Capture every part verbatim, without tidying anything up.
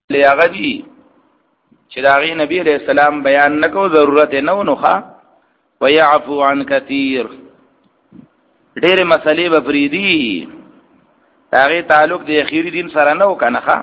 لیاغدی چې داغي نبی علیہ السلام بیان نکو ضرورت نه ونوخه ويعفو عن كثير ډېر مسلې به فریدي هغه تعلق د اخیری دین سره نه وکنه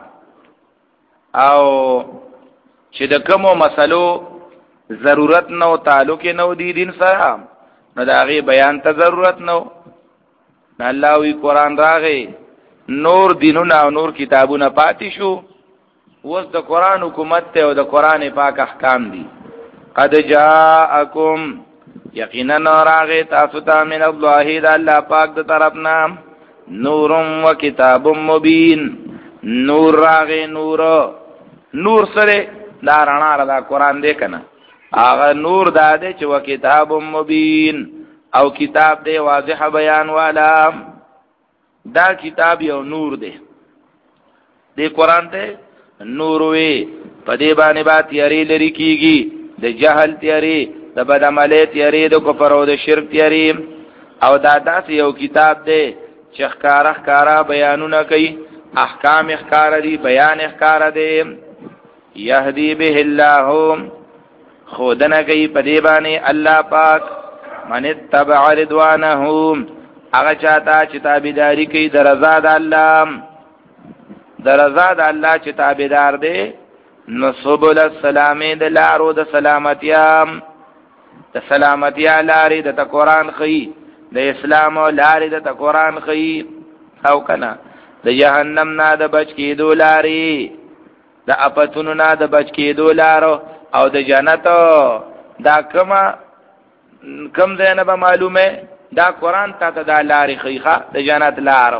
او چې د کومو مسلو ضرورت نه او تعلق نه و دی دین سره نو د هغه بیان ته ضرورت نه نه الله وی قران راغی نور دینونه او نور کتابونه پاتې شو وس د قران حکومت ته او د قران پاک احکام دي قد جاءکم یقینا راغی تاسو ته من الله د الله پاک د طرفنا نور و کتاب مبین نور راغی نور نور سره دا رڼا را دا قران دی کنه هغه نور دا دی چې و کتاب مبین او کتاب دی واضح بیان والا دا کتاب یو نور دی دی قران ته نور وی په دې باندې با تیاری لري کیږي د جهل تیاری د بدعملی تیاری د کفر او د شرک تیاری او دا داس یو کتاب دی چې ښکارا ښکارا بیانونه کوي احکام ښکارا دي بیان ښکارا دي یهدی به الله خودنه کوي په دې باندې الله پاک من اتبع رضوانه هغه چاته چې تابعداري کوي د رضا د الله د رضا د الله چې تابعدار دی نو سبل السلام د لارو د سلامتیا د سلامتیا لارې د قرآن خي د اسلام لارې د قرآن خي او کنه د جهنم نه د بچ کېدو لارې د اپتونو نه د بچ کېدو لارو او د جنت دا کما کم ځای به معلومه دا قرآن ته د لارې خيخه د جنت لارو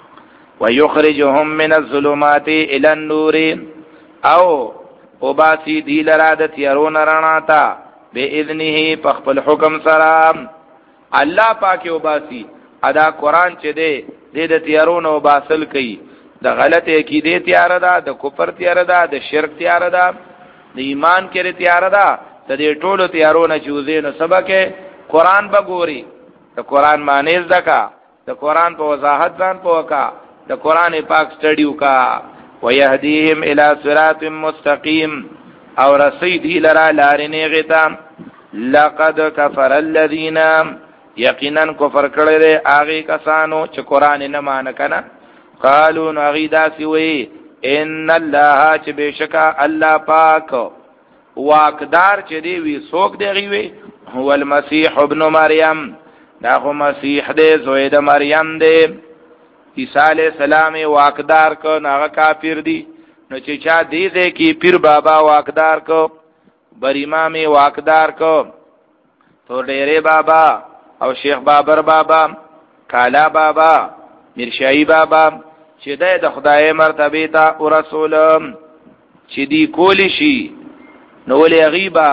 ويخرجهم من الظلمات الى النور او وباسي دی لرا د تیارون رڼا ته باذنه په خپل حکم سره الله پاک وباسي ادا قرآن چې دی د تیارون او باسل کوي د غلط عقیده تیار ده د کفر تیار ده د شرک تیار ده د ایمان کې تیار ده د دې ټولو تیارونه چوزې نو سبق قرآن بګوري د قرآن معنی زکا د قرآن په وضاحت ځان پوکا د قرآن پاک سټډیو کا ويهديهم الى صراط مستقيم او رسید لرا لارنه غتا لقد كفر الذين یقینا کفر کړل هغه کسانو چې قرآن نه مان کنه قالوا نغیدا سوی ان الله چې بشکا الله پاک واقدار چې دی وی سوک دی وی هو المسيح ابن مریم دا هو مسیح دی زوی د مریم دی عیسی علیہ السلام واقدار کو ناغه کافر دی نو چې چا دی دې کی پیر بابا واقدار کو بر امام واقدار کو تو ډېرې بابا او شیخ بابر بابا کالا بابا مرشای بابا چې د خدای مرتبه ته او رسول چې دی کولی شي نو ولې غیبا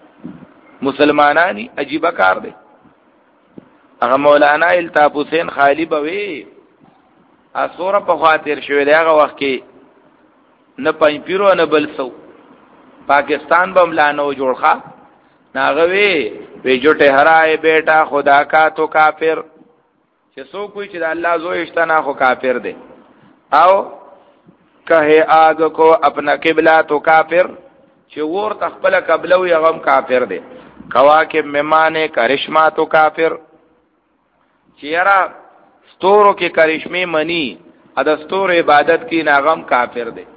مسلمانانی عجیب کار دی هغه مولانا الطاف حسین خالی بوي اسوره په خاطر شوی دی هغه وخت کې نه پنځ پیرو نه بل سو پاکستان بم لانو جوړخه ناغوي وی جوټه هراي بیٹا خدا کا تو کافر چې سو کوئی چې الله زو اشتنا خو کافر دی او کہے آگ کو اپنا قبلہ تو کافر چې ور تخپل قبله وي غم کافر دی کواکب ممانه کرشما تو کافر چیرا ستورو کې کرشمه منی ادا ستور عبادت کی ناغم کافر دی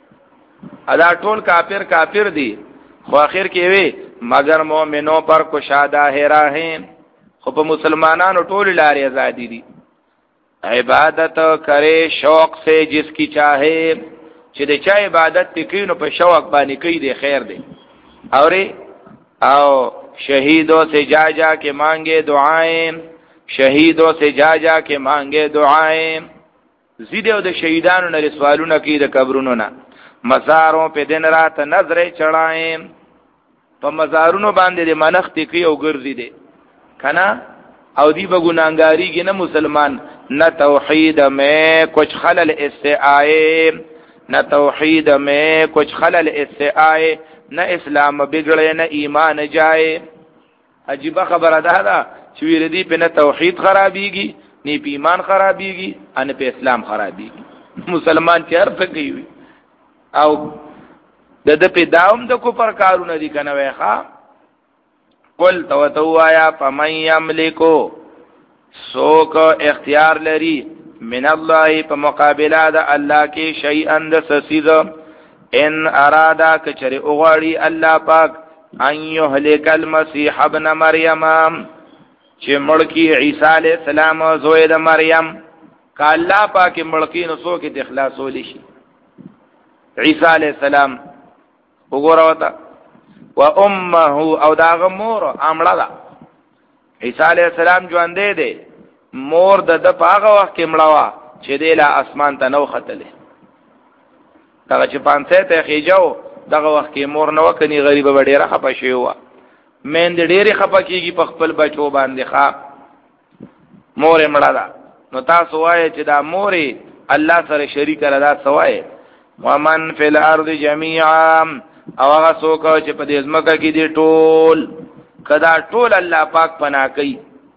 ادا ټول کافر کافر دی خو اخر کې وی مگر مومنوں پر کشادہ ہے راہیں خو په مسلمانانو ټول لارې آزادی دي عبادت کرے شوق سے جس کی چاہے چې د چا عبادت تکینو په شوق باندې کوي دی خیر دی اور او شہیدوں سے جا جا کے مانگے دعائیں شہیدوں سے جا جا کے مانگے دعائیں زیدو د شهیدانو نه سوالونه کوي د قبرونو نه مزاروں په دن رات نظر چڑھائیں په مزارونو باندې د منخ تکي او ګرځي دي کنا او دی بگناہگاری کی نہ مسلمان نہ توحید میں کچھ خلل اس سے آئے نہ توحید میں کچھ خلل اس سے آئے نہ اسلام بگڑے نہ ایمان جائے عجیب خبر ادا دا چویر دی پہ نہ توحید خرابیگی نہ ایمان خرابیگی نہ پہ اسلام خرابیگی مسلمان چہر پہ گئی ہوئی او د د په داوم د کفر کارونه دي کنه وایخه قل تو توایا فمن یملکو سوک اختیار لري من الله په مقابله د الله کې شیئا د سسیز ان ارادا کچری اوغاړي الله پاک ان یهلک المسیح ابن مریم چې مړکی عیسی علی السلام او زوی د مریم ک الله پاک مړکی نو سوک د اخلاصول شي عیسی علی السلام وګوره وتا و امه او دا غمور امړه دا عیسی علی السلام ژوند دی مور د د پاغه وخت کې مړوا چې د لا اسمان ته نو ختلې دا چې پانسه ته خېجاو دغه وخت کې مور نو کني غریب وړي راخه پښې و مین د ډېری خپه کیږي په خپل بچو باندې ښا مور مړه دا نو تاسو وایي چې دا مور الله سره شریک را سوای ومن فی الارض جميعا او هغه څوک چې په دې ځمکه کې دي ټول کدا ټول الله پاک پناه کوي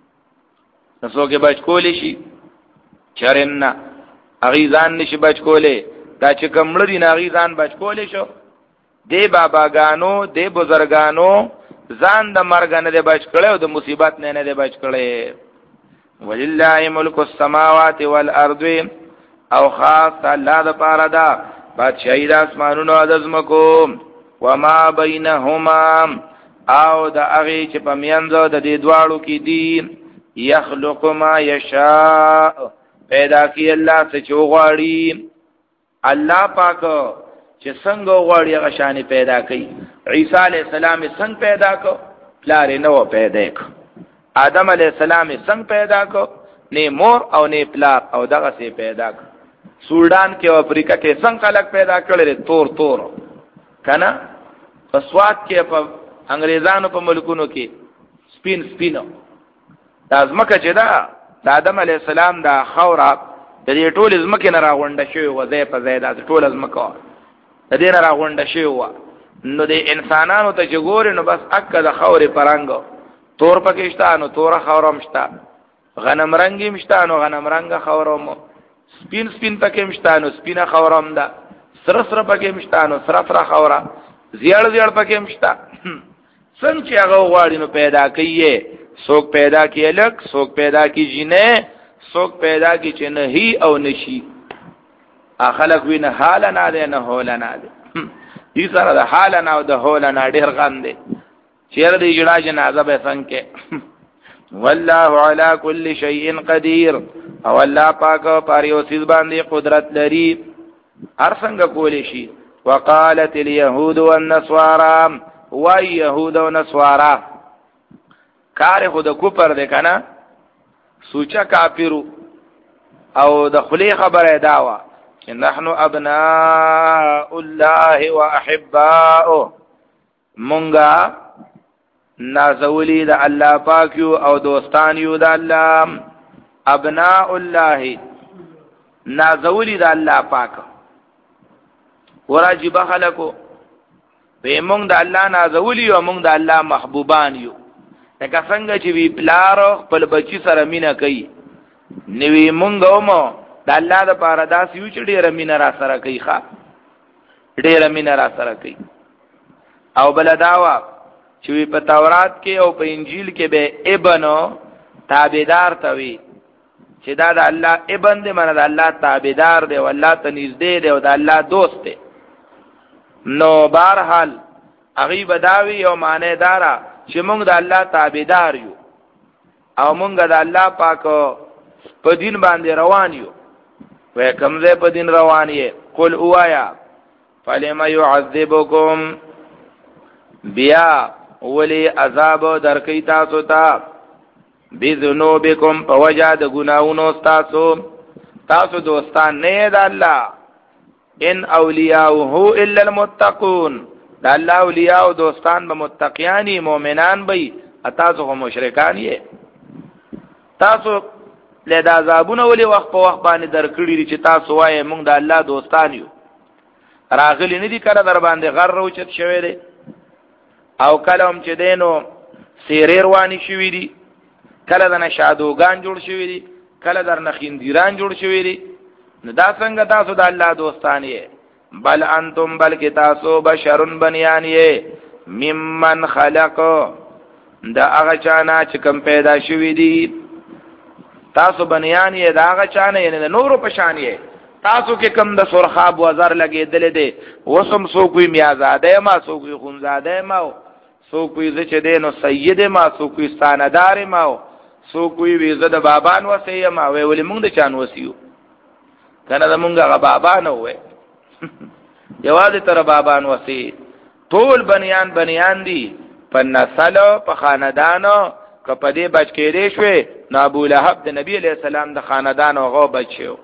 نو څوک بچ کولی شي چرنا اغیزان نشي بچ کولی دا چې کومړ دي اغیزان بچ کولی شو دی باباګانو دی بزرګانو ځان د مرګ نه دی بچ کړي او د مصیبت نه نه دی بچ کړي ولله ملک السماوات والارض او خاص الله د پاره دا بادشاہی د اسمانونو او د زمکو وما بینهما او د هغه چې په میانځو د دې دواړو کې دي یخلق ما یشاء پیدا کی الله څه چوغاړي الله پاک چې څنګه غواړي هغه شان پیدا کوي عیسی علی السلام څنګه پیدا کو پلار نو پیدا کو آدم علی السلام څنګه پیدا کو نه مور او نه پلار او دغه څه پیدا کو سودان کې او افریقا کې څنګه خلک پیدا کړل تور تور کنه په سواد کې په انګريزانو په ملکونو کې سپین سپینو دا ځمکه چې دا د آدم علی السلام دا خوره د دې ټول ځمکې نه راغونډه شوی و ځای په ځای د ټول ځمکه د دې نه راغونډه شوی و نو د انسانانو ته چې ګوري نو بس اکه د خورې پرنګ تور پاکستانو تور خورم شتا غنم رنگي مشتانو غنم رنگ خورم سپین سپین پکې مشتانو سپینه خورم دا سره سره پکې مشتانو سره سره خوره زیړ زیړ پکې مشتا څنګه چې هغه غواړي نو پیدا کوي څوک پیدا کیه لک څوک پیدا کی جنې څوک پیدا کی چې نه هی او نشي اخلق وینه حال نه ده نه هول نه ده دې سره د حال نه او د هول نه ډیر غم دي چیر دې جړه جنازه به څنګه والله علی کل شیء قدیر او الله پاک پر یو سیز باندې قدرت لري هر څنګه کولی شي وقالت اليهود والنصارى ويهود ونصارى کار خود کوپر ده کنه سوچا کافرو او د خلی خبره داوا چې نحنو ابناء الله واحباؤه مونږه نازولی د الله پاک یو او دوستان یو د الله ابناء الله نازولی د الله پاک وراجب خلقو به مونږ د الله نازولی او مونږ د الله محبوبان یو لکه څنګه چې وی پلار خپل بچی سره مینا کوي نوی مونږ اومو د الله د پاره داس یو چې ډېر مینا را سره کوي ښا ډېر مینا را سره کوي او بل داوا چې وی په تورات کې او په انجیل کې به ابنو تابعدار توي چې دا د الله ابن دې معنی د الله تابعدار دی او الله ته نږدې دی او د الله دوست دی نو بهرحال هغه بداوی او معنی دارا چې موږ د الله تابعدار یو او موږ د الله پاک په دین باندې روان یو وې کوم ځای په دین روان یې قل اوایا فلما يعذبكم بیا ولی عذاب درکې تاسو ته بذنوبکم فوجا د ګناونو تاسو تاسو دوستان نه د الله ان اولیاءه الا المتقون د الله اولیاء او دوستان به متقیانی مؤمنان به تاسو هم مشرکان یې تاسو له د عذابونو ولې وخت په وخت باندې درکړي چې تاسو وایي موږ د الله دوستان یو راغلی نه دي کړه در باندې غر روچت شوی دی او کله هم چې دینو سیریر وانی شوی دی کله د نشادوغان جوړ شوی دی کله در نخیندیران جوړ شوی دی نو دا څنګه تاسو د الله دوستان یې بل انتم بلکی تاسو بشرن بنیان یې ممن خلق دا هغه چانا چې کوم پیدا شوی دي تاسو بنیان یې دا هغه چانه یې نورو پشان یې تاسو کې کم د سرخاب وزر لګېدل دي وسم سو کوئی میازاده ما سو کوئی خونزاده ما سو کوئی زچ دینو سید ما سو کوئی ستاندار ما سو کوئی ویزه د بابان وسی ما وی ولې مونږ د چان وسیو کنه د مونږه غ بابا نه وې یوازې تر بابان وسی ټول بنیان بنیان دي په نسل په خاندانو کپدې بچ کېدې شوې نو ابو لهب د نبی علیہ السلام د خاندان او غو بچو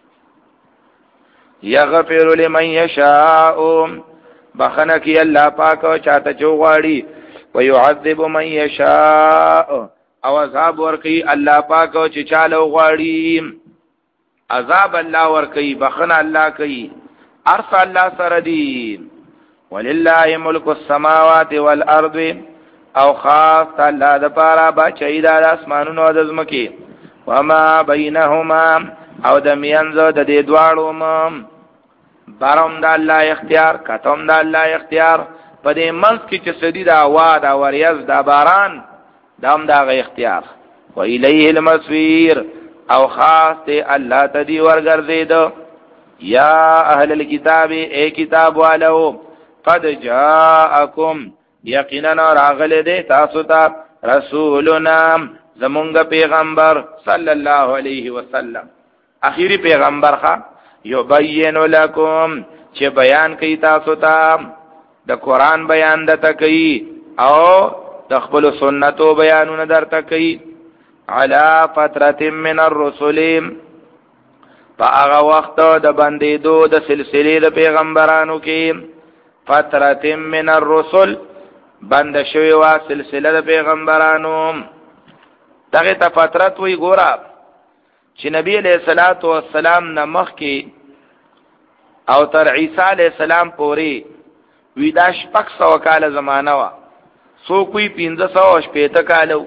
یغفر لمن یشاء بخنه کی الله پاک او چاته چوغاړي ويعذب من یشاء او عذاب ورکی الله پاک او چې چاله غواړي عذاب الله ورکی بخنه الله کوي ارس الله سره دی ولله ملک السماوات والارض او خاص الله د پاره بچی د اسمانونو او د زمکي وما بینهما او د میانزو د دې دواړو م بارم د الله اختیار کتم د الله اختیار په دې منځ کې چې سدي دا واد او ریاض د باران دام دا غ اختیار و الیه المصیر او خاص ته الله تدی ورګرځید یا اهل الكتاب ای کتاب والو قد جاءکم یقینا راغله دې تاسو ته رسولنا زمونږ پیغمبر صلی الله علیه وسلم اخیری پیغمبر ښا یبین لکم چې بیان کوي تاسو ته د قران بیان دته کوي او د خپل سنتو بیانونه درته کوي علی فتره من الرسل فاغه وخت د بندیدو د سلسله د پیغمبرانو کې فتره من الرسل بند شوی وا سلسله د پیغمبرانو دغه ته فترت وی ګورا چې نبی علیہ الصلات والسلام نمخ کې او تر عیسی علیہ السلام پوری ویدا شپږ سو کال زمانہ وا سو کوئی پنځه سو شپېته کالو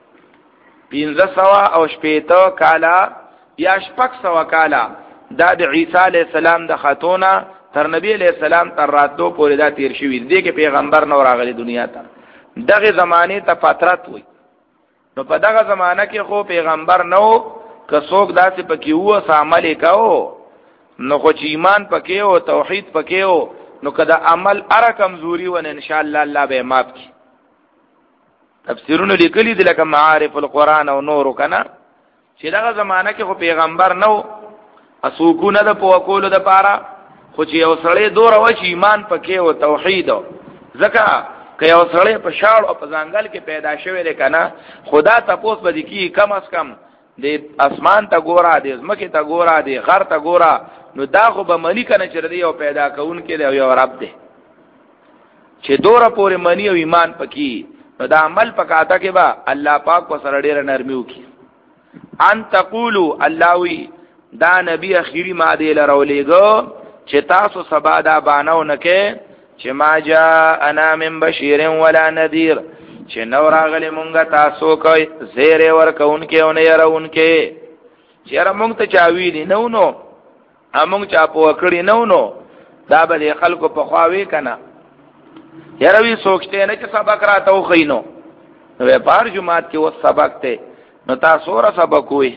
پنځه سو او شپېته کالا یا شپږ سو کالا دا د عیسی علیہ السلام د خاتونه تر نبی علیہ السلام تر راتلو پورې دا تیر شوی دی کې پیغمبر نو راغلی دنیا ته دغه زمانه ته فترت وي نو په دغه زمانہ کې خو پیغمبر نو که څوک داسې پکې وو عمل وکاو نو خو چې ایمان پکې او توحید پکې او نو کدا عمل اره کمزوري ون ان شاء الله الله به معاف کی تفسیرونه لیکلي دي لکه معارف القرآن او نور کنا چې دغه زمانہ کې خو پیغمبر نو اسوکونه د پوکولو د پاره خو چې یو سړی دور او چې ایمان پکې او توحید زکه که یو سړی په شاړ او په ځنګل کې پیدا شوی دی کنه خدا تاسو به دي کی کم از کم د اسمان ته ګورا د زمکه ته ګورا د غر ته ګورا نو دا خو به ملي کنه چې دی او پیدا کون کې دی یو رب دی چې دوره پورې منی او ایمان پکې نو دا عمل پکاته کې با الله پاک وسره ډیر نرمي وکي ان تقولوا الله وی دا نبی اخیری ما دی لرولېګو چې تاسو سبا دا بانو نکې چې ما جاء انا من بشیر ولا نذیر چې نو راغلی مونږه تاسو کوي زیره ورکوونکې او نه يرونکې چې مونږ ته چاوی دي نو نو امونږ چا په کړی نو نو دا به خلکو په خواوي کنه یروي سوچته نه چې سبق راته وخینو نو په هر جمعات کې و سبق ته نو تاسو را سبق وي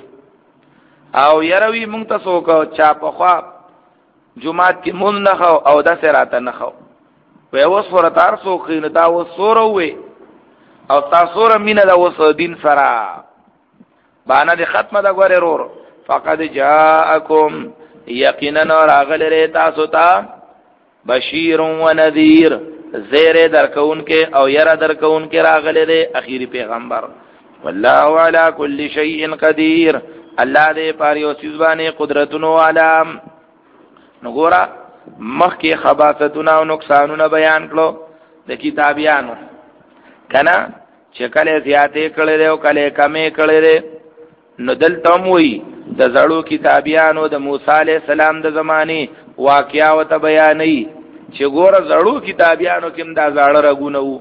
او یروي مونږ ته سوکو چا په خوا جمعات کې مونږ نه خو او د سراته نه خو وې اوس ورتار سو خینو دا و سورو وي او تاسو را مینه دا وس دین سره باندې د ختمه دا غوړې رور فقد جاءکم یقینا راغله تاسو ته بشیر و نذیر زیر درکون کې او یرا درکون کې راغله دی اخیری پیغمبر والله علی کل شیء قدیر الله دې پاره سیز باندې قدرتونو علام نګورا مخکې خباثتونه او نقصانونه بیان کړو د کتابیانو کنا چې کله زیاتې کړي او کله کمې کړي نو دلته موي د زړو کتابیانو د موسی علی السلام د زماني واقعیا او ته بیانې چې ګوره زړو کتابیانو کوم دا زړه رغونه وو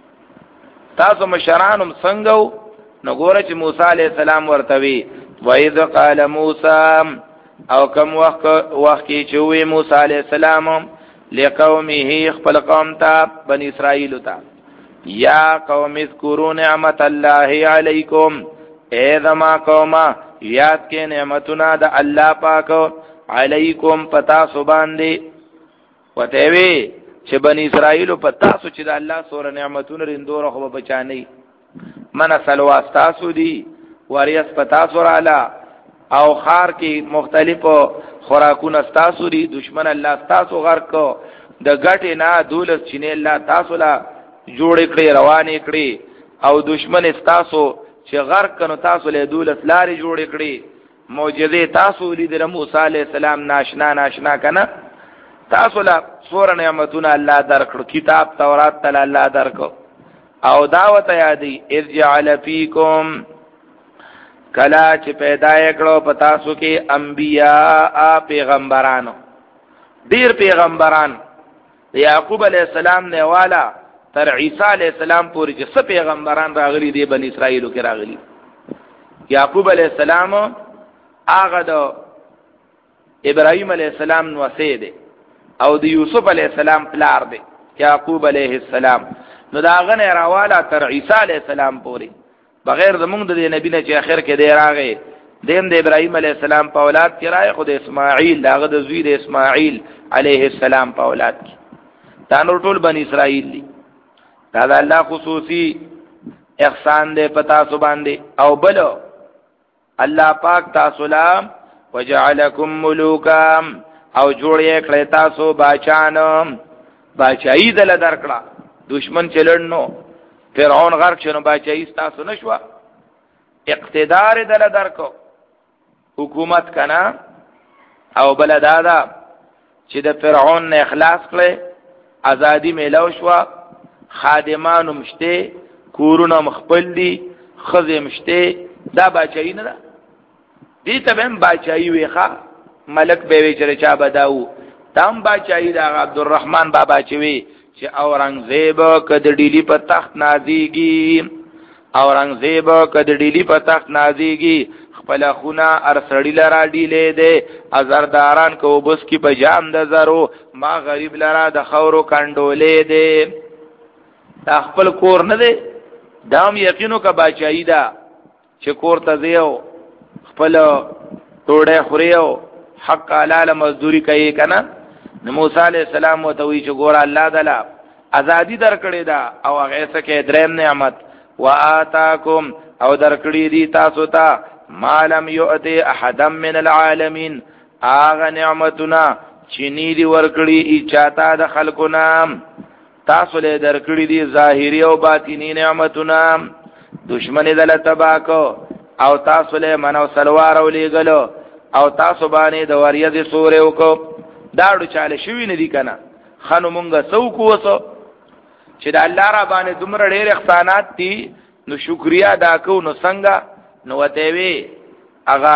تاسو مشرانم څنګه نو ګوره چې موسی علی السلام ورته وی وایذ قال موسی او کوم وخت وخت چې وی موسی علی السلام لقومه خپل قوم ته بنی اسرائیل ته یا قوم اذکروا نعمت الله علیکم اے زما قوما یاد کې نعمتونه د الله پاک علیکم پتا سو باندې وته وی چې بنی اسرائیل پتا سو چې د الله سور نعمتونه رندور خو بچانی من سلواستا سو دی وریس پتا سو رالا او خار کې مختلفو خوراکونه تاسو دی دشمن الله تاسو غرق کو د غټه نه دولت چینه الله تاسو لا جوړ کړی روان کړی او دشمن تاسو چې غرق کنو تاسو له دولت لاري جوړ کړی معجزه تاسو لیدل موسی عليه السلام ناشنا ناشنا کنه تاسو لا سور نعمتونه الله درکړو کتاب تورات تعالی الله درکو او دعوت یادی ارجع فیکم کلا چې پیدا کړو پتا سو کې انبیاء پیغمبرانو ډیر پیغمبران یعقوب علیہ السلام نه والا تر عیسی علیہ السلام پورې چې څه پیغمبران راغلي دي بنی اسرائیل کې راغلي یعقوب علیہ السلام هغه د ابراهیم علیہ السلام نو سیده او د یوسف علیہ السلام پلار دی یعقوب علیہ السلام نو دا غنه راواله تر عیسی علیہ السلام پورې بغیر زمونږ د نبی نه چې اخر کې دی راغی دیم د ابراهیم علیه السلام په اولاد کې راغی خو د اسماعیل داغه د زوی د اسماعیل علیه السلام په اولاد کې دا نور ټول بنی اسرائیل دي دا د الله خصوصي احسان دې پتا سو باندې او بل الله پاک تاسو لا وجعلکم ملوکا او جوړې کړی تاسو باچان باچای دل درکړه دشمن چلړنو فرعون غرق شنو باچای تاسو نشوا اقتدار دل درکو حکومت کنا او بل دادا چې د فرعون نه اخلاص کړي ازادي میلاو شوا خادمانو مشته کورونه مخبل دي خزه مشته دا باچای نه دي ته هم باچای ویخه ملک به وی چې چا بداو تام باچای دا عبدالرحمن بابا چوي چې اورنګزیب کده ډیلی په تخت نازيږي اورنګزیب کده ډیلی په تخت نازيږي خپل خونه ارسړی لرا ډیلې ده ازرداران کو بس کی په جام د زرو ما غریب لرا د خورو کندولې ده دا خپل کور نه ده دام یقینو کا باچای دا چې کور ته زیو خپل ټوډه خوريو حق حلال مزدوری کوي کنه نو موسی علیہ السلام وتوی چې ګور الله تعالی ازادي درکړی دا او هغه څه کې دریم نعمت واتاکم او درکړی دی تاسو ته مالم یؤتی احد من العالمین اغه نعمتنا چې نی دی ورکړی اچاتا د خلقنا تاسو له درکړی دی ظاهری او باطینی نعمتنا دشمن دل تباکو او تاسو له منو سلوار او لګلو او تاسو باندې د وریځ سورې وکړو داړو چاله شوی نه دی کنه خانو مونږه سو کو وسو چې د الله را باندې دومره ډېر احسانات دي نو شکریا دا کو نو څنګه نو وته وی هغه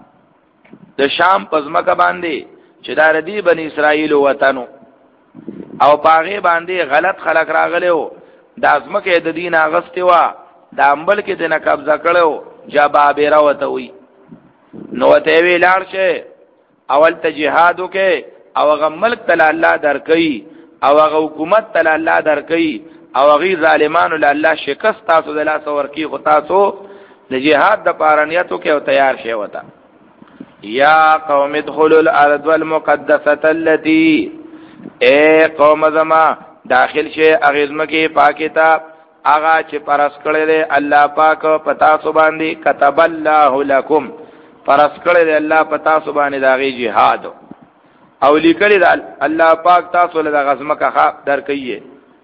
د شام پزماکه باندې چې دا ردی بنی اسرائیل وطنو او پاغه باندې غلط خلق راغلو د ازمکه د دین اغسته وا د امبل کې د نه قبضه کړو جبابره وته وی نو ته وی لار شه اول ته جهاد وکي او هغه ملک تل الله درکې او هغه حکومت تل الله درکې او هغه ظالمانو له الله شکست تاسو د لاس ورکی خو تاسو د جهاد د پارانیتو کې او تیار شئ وتا یا قوم ادخلوا الارض المقدسه التي اے قوم زما داخل شئ اغزم کې پاکتا اغا چې پرس کړل الله پاک پتا سو باندې كتب الله لكم پرس کړل الله پتا سو باندې داغي جهاد او لیکل الله پاک تاسو له غزمه کا درکې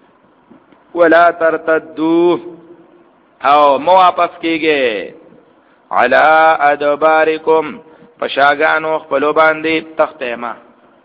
ولا ترتدوا او مو واپس کیږي علی ادبارکم پشاګانو خپل باندې تخته ما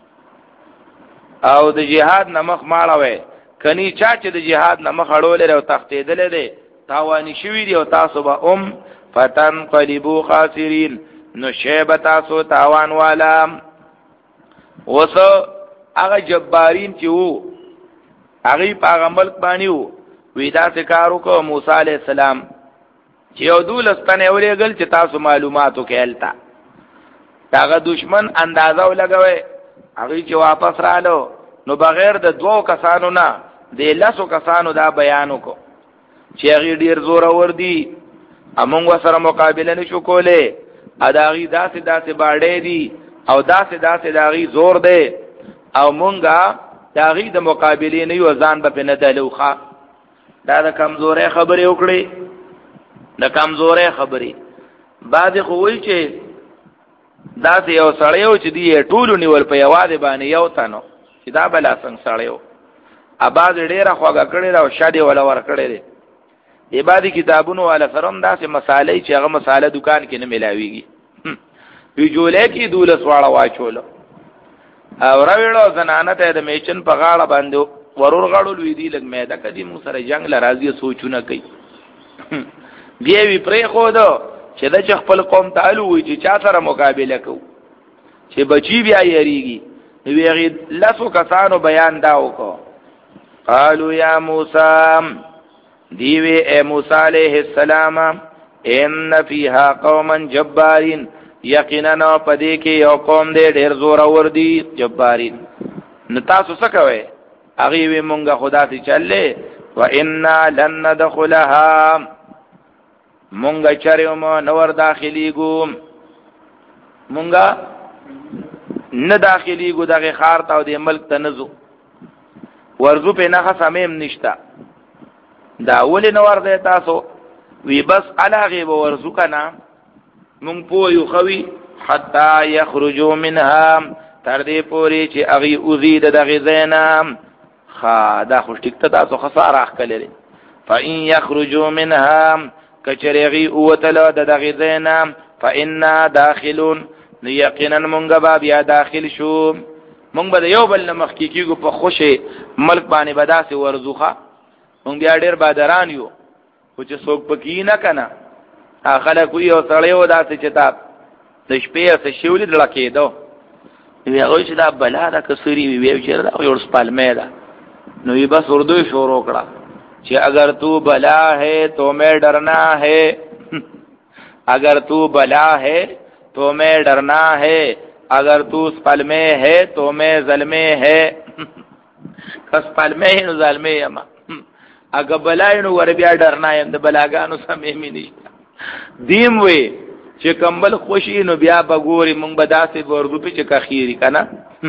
او د جهاد نمخ ماړوي کني چا چې د جهاد نمخ اړول او تخته دل دي تاوانی شوی دی او تاسو به ام فتن قلبو خاسرین نو شیب تاسو تاوان والا وسو هغه جبارین چې وو هغه په ملک باندې وو ویدا سکارو کو موسی علیہ السلام چې یو دولستانه ورېګل چې تاسو معلوماتو کې التا داغه دشمن اندازو لګوي هغه چې واپس رالو نو بغیر د دوو کسانو نه د لسو کسانو دا بیانو کو چې هغه ډیر زور اور دي امونږ سره مقابله نشو کوله اداغي داسې داسې باړې دي او داسې داسې داغي زور دی او مونږه داغي د مقابله نه یو ځان به نه دلوخه دا د کمزورې خبرې وکړي د کمزورې خبرې بعد خو وی چې داسې یو سړیو چې دی ټولو نیول په یواده باندې یو تنو چې دا بل څنګه سړیو اباز ډیره خوګه کړي او شاده ولا ور کړي دي عبادت کتابونو والا فرم داسې مسالې چې هغه مساله دکان کې نه ملاويږي وی جوړه کې دولس واړه واچول او راوړو زنانه ته د میچن په غاړه باندې ورور غړول وی دی لګ مېدا کدي مو سره جنگ لراځي سوچونه کوي دی وی پرې خو دو چې د خپل قوم تعالو وی چې چا سره مقابله کو چې بچی بیا یریږي وی غي لاسو کسانو بیان دا وکړه قالو یا موسی دیوی اے موسی علیہ السلام ان فیها قوما جبارین یقینا پدې کې یو قوم دې ډېر زور اور دي جبارین نو تاسو څه کوئ هغه وی مونږه خدا ته چلې و انا لن ندخلها مونږه چریوم نور داخلي ګوم مونږه نه داخلي ګو دغه خار ته د ملک تنزو ورزو په نه خصمیم نشتا دا ولې نور دی تاسو وی بس علاغه به ورزو کنا مونږ په یو خوي حتا یخرجوا منها تر دې پوری چې اغي اوزید دغه زینام خا دا خو ټیک ته تاسو خساره اخلل فإن يخرجوا منها کچریغي اوتل دغه زینام فإنا داخلون یقینا مونږ به بیا داخل شو مونږ به یو بل مخ کیږو په خوشي ملک باندې بداسه ورزوخه مونږ بیا ډیر بادران یو خو چې څوک پکې نه کنه اخله کوی او سړیو داسې چې تا د شپې څه شولې دلکېدو وی هغه چې دا بلا دا کسری وی وی چې دا یو سپالمه ده نو یې بس اردو شروع کړه چې اگر تو بلا ہے تو میں ڈرنا ہے اگر تو بلا ہے تو میں ڈرنا ہے اگر تو سپالمه ہے تو میں ظلمه ہے کس سپالمه نو ظلمه یما اگر بلای نو ور بیا ډرنا یم د بلاګانو سمې مې نشته دیم وی چې کمبل خوشی نو بیا بګوري مونږ بداسې ورغو په چې کخيري کنه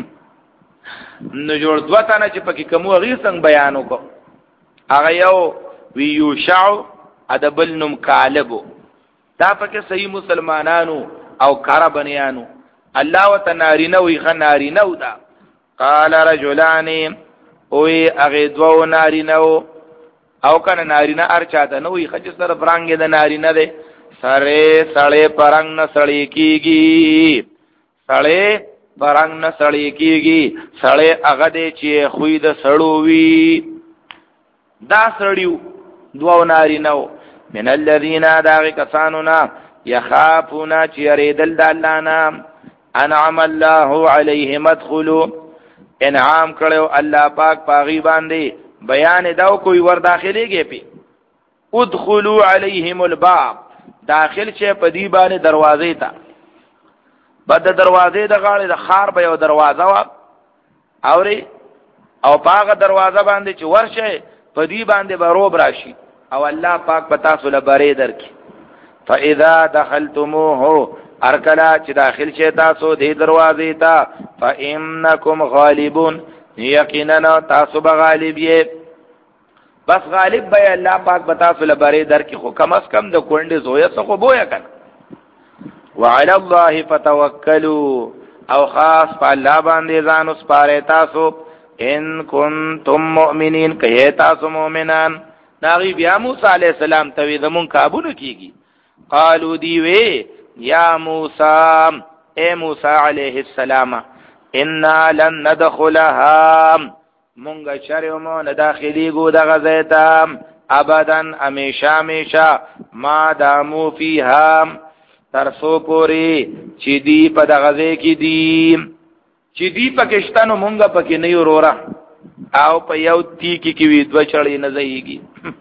نو جوړ دوته نه چې پکې کوم غیر څنګه بیان وکړو هغه یو وی یوشع ادبل نم کالبو دا پکې صحیح مسلمانانو او کار بنیانو الله وتنارینه وی خنارینه ودا قال رجلان اوی هغه دوه نارینه او کنه نارینه ارچاته نو وی خچ سره فرانګ د نارینه ده سره سړې پرنګ نه سړې کیږي سړې پرنګ نه سړې کیږي سړې هغه دې چې خوې د سړو وی دا سړیو دوه نارینه من الذين داغ کسانونا يخافون چریدل د الله نام انعم الله عليهم ادخلوا انعام کړو الله پاک پاغي باندې بیان داو کوئی ور داخليږي پی ادخلوا عليهم الباب داخل شه په دی باندې دروازې ته بد دروازې د غاړې د خار به یو دروازه وا اوري او پاغه دروازه باندې چې ورشه په دی باندې به روب راشي او الله پاک پتا سول بره درکې فاذا دخلتموه ارکلا چې داخل شه تاسو دې دروازې ته فانکم غالبون یقینا تاسو به غالب یې بس غالب به الله پاک بتا سول بره درکې خو کم اس کم د کونډې زویا څخه بویا کنه وعلى الله فتوکلوا او خاص په الله باندې ځان اوس پاره تاسو ان کنتم مؤمنین که تاسو مؤمنان ناغي بیا موسی علیہ السلام ته زمون کابو کیږي قالو دی وی یا موسی اے موسی علیہ السلام ان لن ندخلها مونږ چریمو نه داخلي ګو د غزیتا ابدان همیشه همیشه ما دامو فیها ترسو پوری چې دی په د غزې کې دی چې دی پاکستانو مونږه پکې نه یو رورا او په یو تی کې کې وی دوه چړې نه ځيږي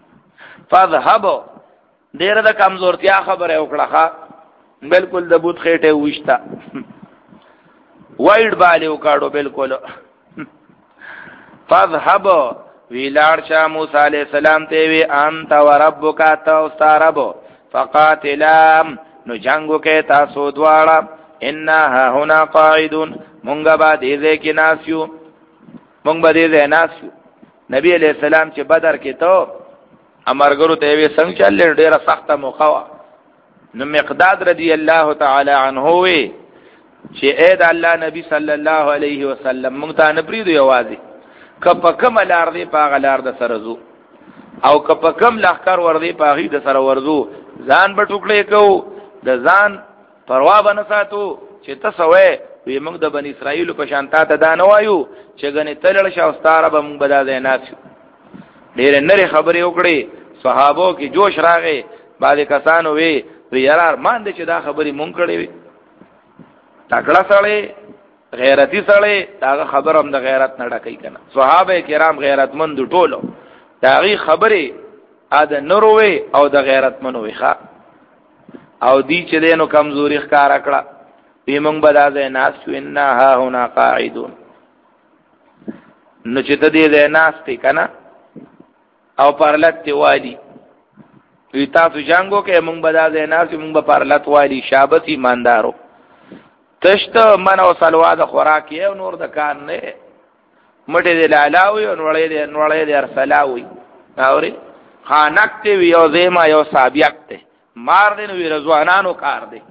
فذهب ډېر د کمزورتیا خبره وکړه بالکل د بوت خېټه وښتا وایډ باندې وکړو بالکل فذهب ویلار شاه موسی علیہ السلام ته وی انت وربک تاسترب فقاتلا نو جنگو کې تاسو دواړه ان ها هنا قاعدون مونږ به دې کې ناسیو مونږ به دې ناسیو نبی علیہ السلام چې بدر کې ته امرګرو ته وی څنګه چل ډیره سخته موقعه نو مقداد رضی الله تعالی عنہ وی چې اې د الله نبی صلی الله علیه وسلم مونږ ته نه پریدو یوازې کپ کم لار دی پاغه لار د سرزو او کپ کم لخر ور دی پاغي د سر ورزو ځان به ټوکړې کو د ځان پروا بنه ساتو چې تاسو وې وی موږ د بنی اسرائیل په شانتا ته دا نه وایو چې غني تلل شاوستاره به موږ بدا زینات ډېر نری خبرې وکړي صحابو کې جوش راغی بعد کسانو وی وی یار مان دې چې دا خبرې مونږ کړې وي تکړه سره غیرتی سره دا خبر هم د غیرت نه ډکې کنه صحابه کرام غیرتمند ټولو داغي خبره اده نروي او د غیرتمنو ویخه او دی چې دینو کمزوري ښکارا کړه پیمنګ بدازه ناس شو ان ها هنا قاعدون نو چې ته دې ناس تی کنه او پرلت والی وی تاسو جنگو کې مونږ بدازه ناس مونږ په پرلت والی شابت ایماندارو تشت من او سلوا د خوراک یې نور د کار نه مټې د لالاوي او نوړې د نوړې د ارسلاوي اوري خانک ته یو زما یو سابق ته مار دین وی رضوانانو کار دی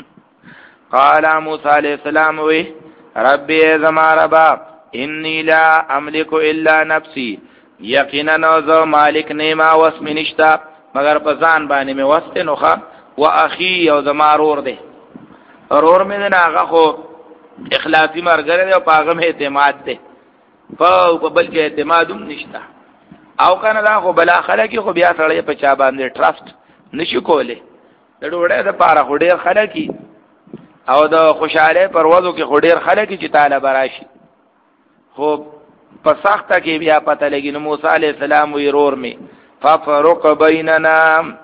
قال موسی علیہ السلام وی ربي زما ربا انی لا املک الا نفسي یقینا نو مالک نیما واسم نشتا مگر پسان باندې می واسته نوخه واخي یو زما رور دی رور می نه هغه خو اخلاصي مرګره دی او پاغم اعتماد دی په بل کې اعتماد هم نشتا او کنه دا خو بلا خلک خو بیا سره په چا باندې ټرست نشي کوله د ډوړې د پاره خو ډیر خلک او د خوشاله پروازو کې خو ډیر خلک چې طالب راشي خو په سخته کې بیا پته لګي نو موسی عليه السلام وی رور می ففرق بیننا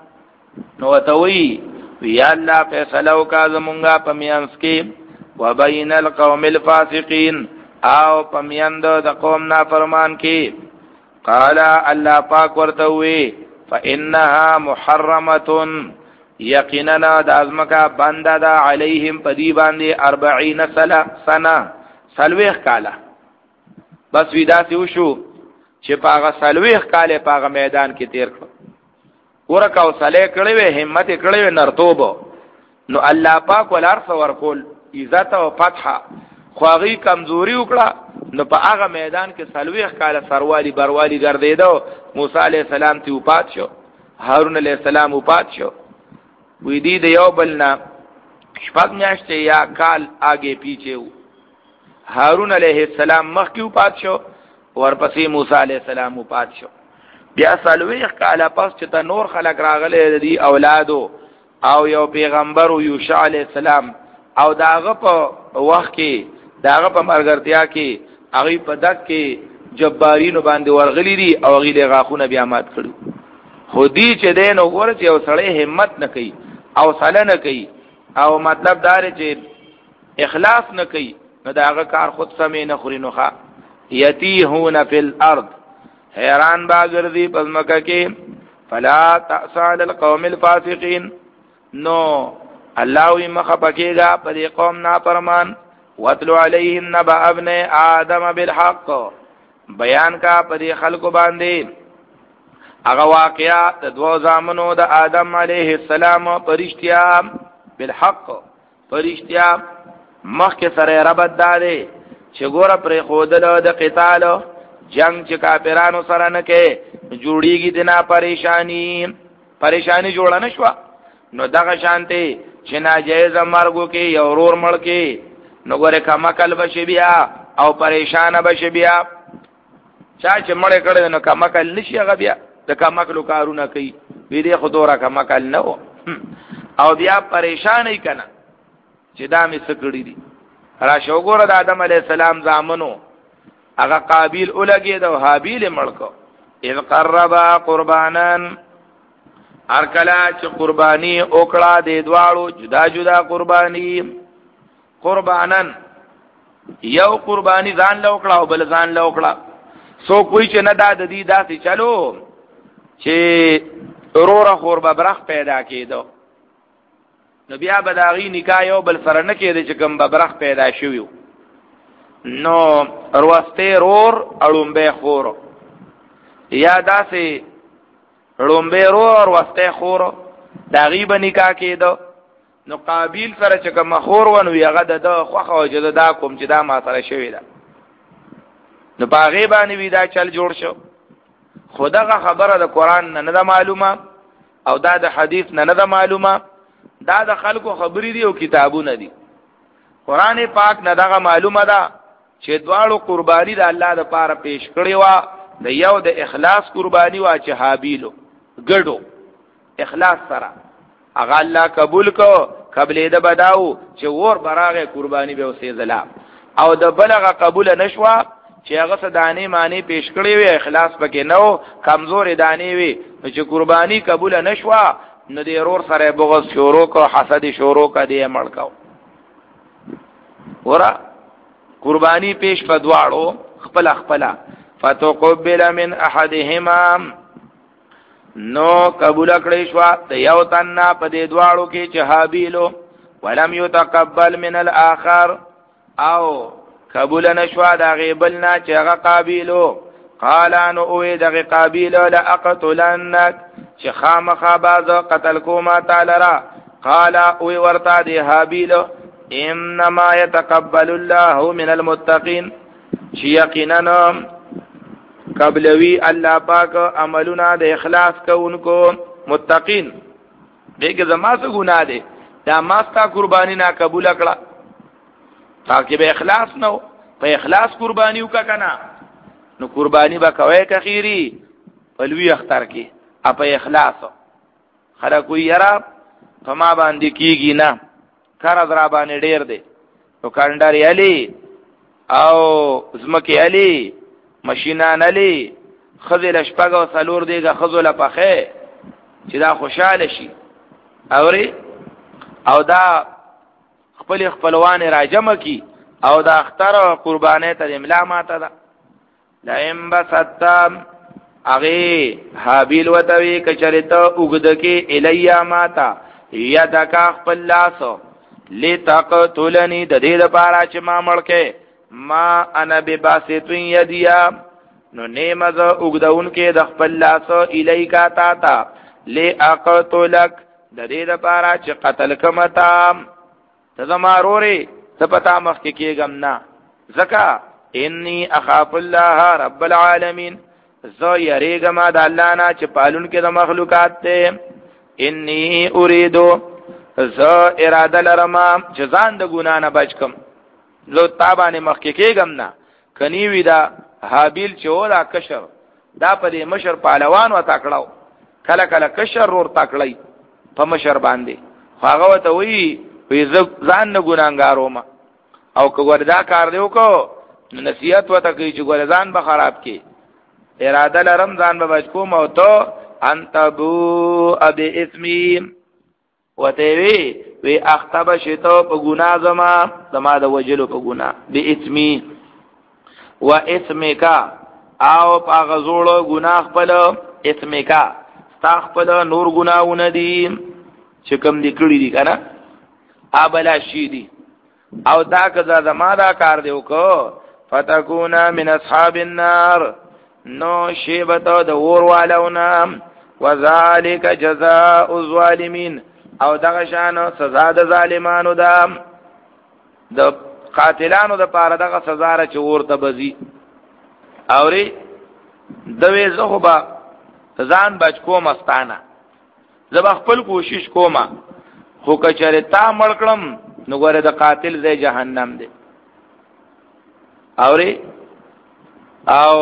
نو توي وی الله فیصله وکا زمونږه په میانس کې وبین القوم الفاسقین او په میاند د قوم نافرمان کې قال الله پاک ورته وی فانها محرمه یقینا د ازمکا بنده دا علیهم پدی باندې اربعین سنه سلویخ کاله بس ودا سی وشو چې پاغه سلویخ کاله پاغه میدان کې تیر کړ ورکا او صالح کړي وې همت کړي وې نرتوب نو الله پاک ولارث ورکول عزت او فتح خواغي کمزوري وکړه نو په هغه میدان کې سلويخ کاله سروالی بروالی ګرځیدو موسی عليه السلام ته وپات شو هارون عليه السلام وپات شو وې دې د یو بلنا شپږ میاشتې یا کال آگے پیچھے وو هارون عليه السلام مخکې وپات شو ورپسې موسی عليه السلام وپات شو بیا سلويخ کاله پس چې ته نور خلق راغله دي اولادو او یو پیغمبر یوشع علیہ السلام او داغه په وخت کې داغه په مرګرتیا کې هغه په دک کې جبارینو باندې ورغلی دي او غیله غاخونه بیا مات کړو خودی چې دین وګوره چې او سړی همت نه کوي او صله نه کوي او مطلب دار چې اخلاص نه کوي نو داغه کار خود سمې نه خوري نوخه یتیهون فی الارض حیران باگردی پزمکہ کے فلا تأسال القوم الفاسقین نو اللہ وی مخبکے گا پدی قوم نافرمان واتلو علیہم نبا ابن آدم بالحق بیان کا پدی خلق باندے اغا واقعات دو زامنو دا آدم علیہ السلام پرشتیا بالحق پرشتیا مخ کے سر ربط دادے چگورا پر خودلو دا قتالو جنگ چې کافرانو سره نه کې جوړیږي دنا پریشانی پریشانی جوړه نشوا نو دغه شانته چې ناجیز مرګو کې یو ورور مړ کې نو ګوره کما کل بشي بیا او پریشان بشي بیا چا چې مړ کړي نو کما کل نشي هغه بیا د کما کلو کارونه کوي وی دې خدوره کما کل نه او بیا پریشان ای کنه چې دا می سکړی دي را شو ګوره د آدم علی السلام زامنو اغا قابیل اولگی دو حابیل ملکو اذ قربا قربانان ارکلا چه قربانی اکڑا دے دوارو جدا جدا قربانی قربانان یو قربانی ځان له اکڑا او بل ځان له اکڑا سو کوئی چې نه دا د دې داسې چلو چې رورا خور به برخ پیدا کېدو نو بیا به د هغې نکاح یو بل سره نه کېده چې کوم به برخ پیدا شوي نو روستی رور اړومبی خور یا داسې اړومبی رور روستی خور د هغې به نکاح کېده نو قابیل سره چې کومه خور و نو هغه د ده خوښه وه چې دا کوم چې دا ما سره شوې ده نو په هغې باندې وي دا چل جوړ شو خو دغه خبره د قرآن نه نه ده معلومه او دا د حدیث نه نه ده معلومه دا د خلکو خبرې دي او کتابونه دي قرآن پاک نه دغه معلومه ده چې دواړو قرباني د الله د پاره پیش کړې وه د یو د اخلاص قرباني وه چې حابیلو ګډو اخلاص سره هغه الله قبول کو قبلې د بداو چې ور براغه قرباني به وسېدله او د بلغه قبول نشوه چې هغه صدانه معنی پیش کړی وي اخلاص پکې نو کمزور دانی وي چې قرباني قبول نشوه نو د ورور سره بغض شروع کو حسد شروع کا دی مړ کو ورا قربانی پیش پدواړو خپل خپل فتقبل من احدهما نو قبول کړی شو د یو تنه په دې دواړو کې چې حابیلو ولم يتقبل من الاخر او قبول نشوا دا غیبلنا چې هغه قابیلو قال ان او دغه قابیلو لاقتلنك چې خامخا باز قتل کوما تعالی را قال او ورتا دی حابیلو انما يتقبل الله من المتقين چې یقینا قبلوی الله پاک عملونه د اخلاص کوونکو متقین دغه زما څه ګناه دي دا ماستا قربانی نه قبول کړه تاکي به اخلاص نو په اخلاص قربانی وکا کنه نو قربانی به کوي کخيري پلوي اختر کې اپ اخلاص خلک یرا فما باندې کیږي نه کار درا باندې ډیر دی نو کانداري علي او زمکه علي ماشینان علي خذل شپغه سلور دیګه خذل پخه چې دا خوشاله شي اوري او دا خپل خپلوان راجمه کی او دا اختر قربانه ته املا ماته ده لئن بسطم اغه حابیل وتوی کچریته وګدکه الیا ماتا یدک خپل لاسو لتقتلنی د دې لپاره چې ما مړکه ما انا بباسط یدیا نو نیمز وګدون کې د خپل لاسو الیکا تا تا لاقتلک د دې لپاره چې قتل کمتا تزماروري سپتا مخ کې کېګم نه زکا انی اخاف الله رب العالمین زو یریګما د الله نه چې پالون کې د مخلوقات ته انی اریدو زو اراده لرما چې ځان د ګنا نه بچکم زو تابانه مخ کې کېګم نه کني وی دا حابیل چې ولا کشر دا په دې مشر پهلوان و تاکړاو کله کله کشر ور تاکړای په مشر باندې هغه وته وی وی ځان نه ګناګارو ما او کوګوردا کار دیو کو نصیحت وته کوي چې ګورځان به خراب کی اراده لرم ځان به بچو مو ته انت بو ابي اسمي وته وی وی اختب شتو په ګنا زما زما د وجلو په ګنا به اسمي و اسمکا او په غزوړو ګنا خپل اسمکا تا خپل نور ګناونه دي چې کوم دي کړی دي کنه ابلا شي دي او دا کزا زما دا کار دیو کو فتکونا من اصحاب النار نو شیبتو د ور والونا وذالک جزاء الظالمین او دغه شان سزا د ظالمانو دا د قاتلانو د پاره دغه سزا را چې ورته بزي اوري دوی زخبا ځان بچ کوم استانه زب خپل کوشش کوما خو کچره تا مړکړم نو ګوره د قاتل زې جهنم دی اوري او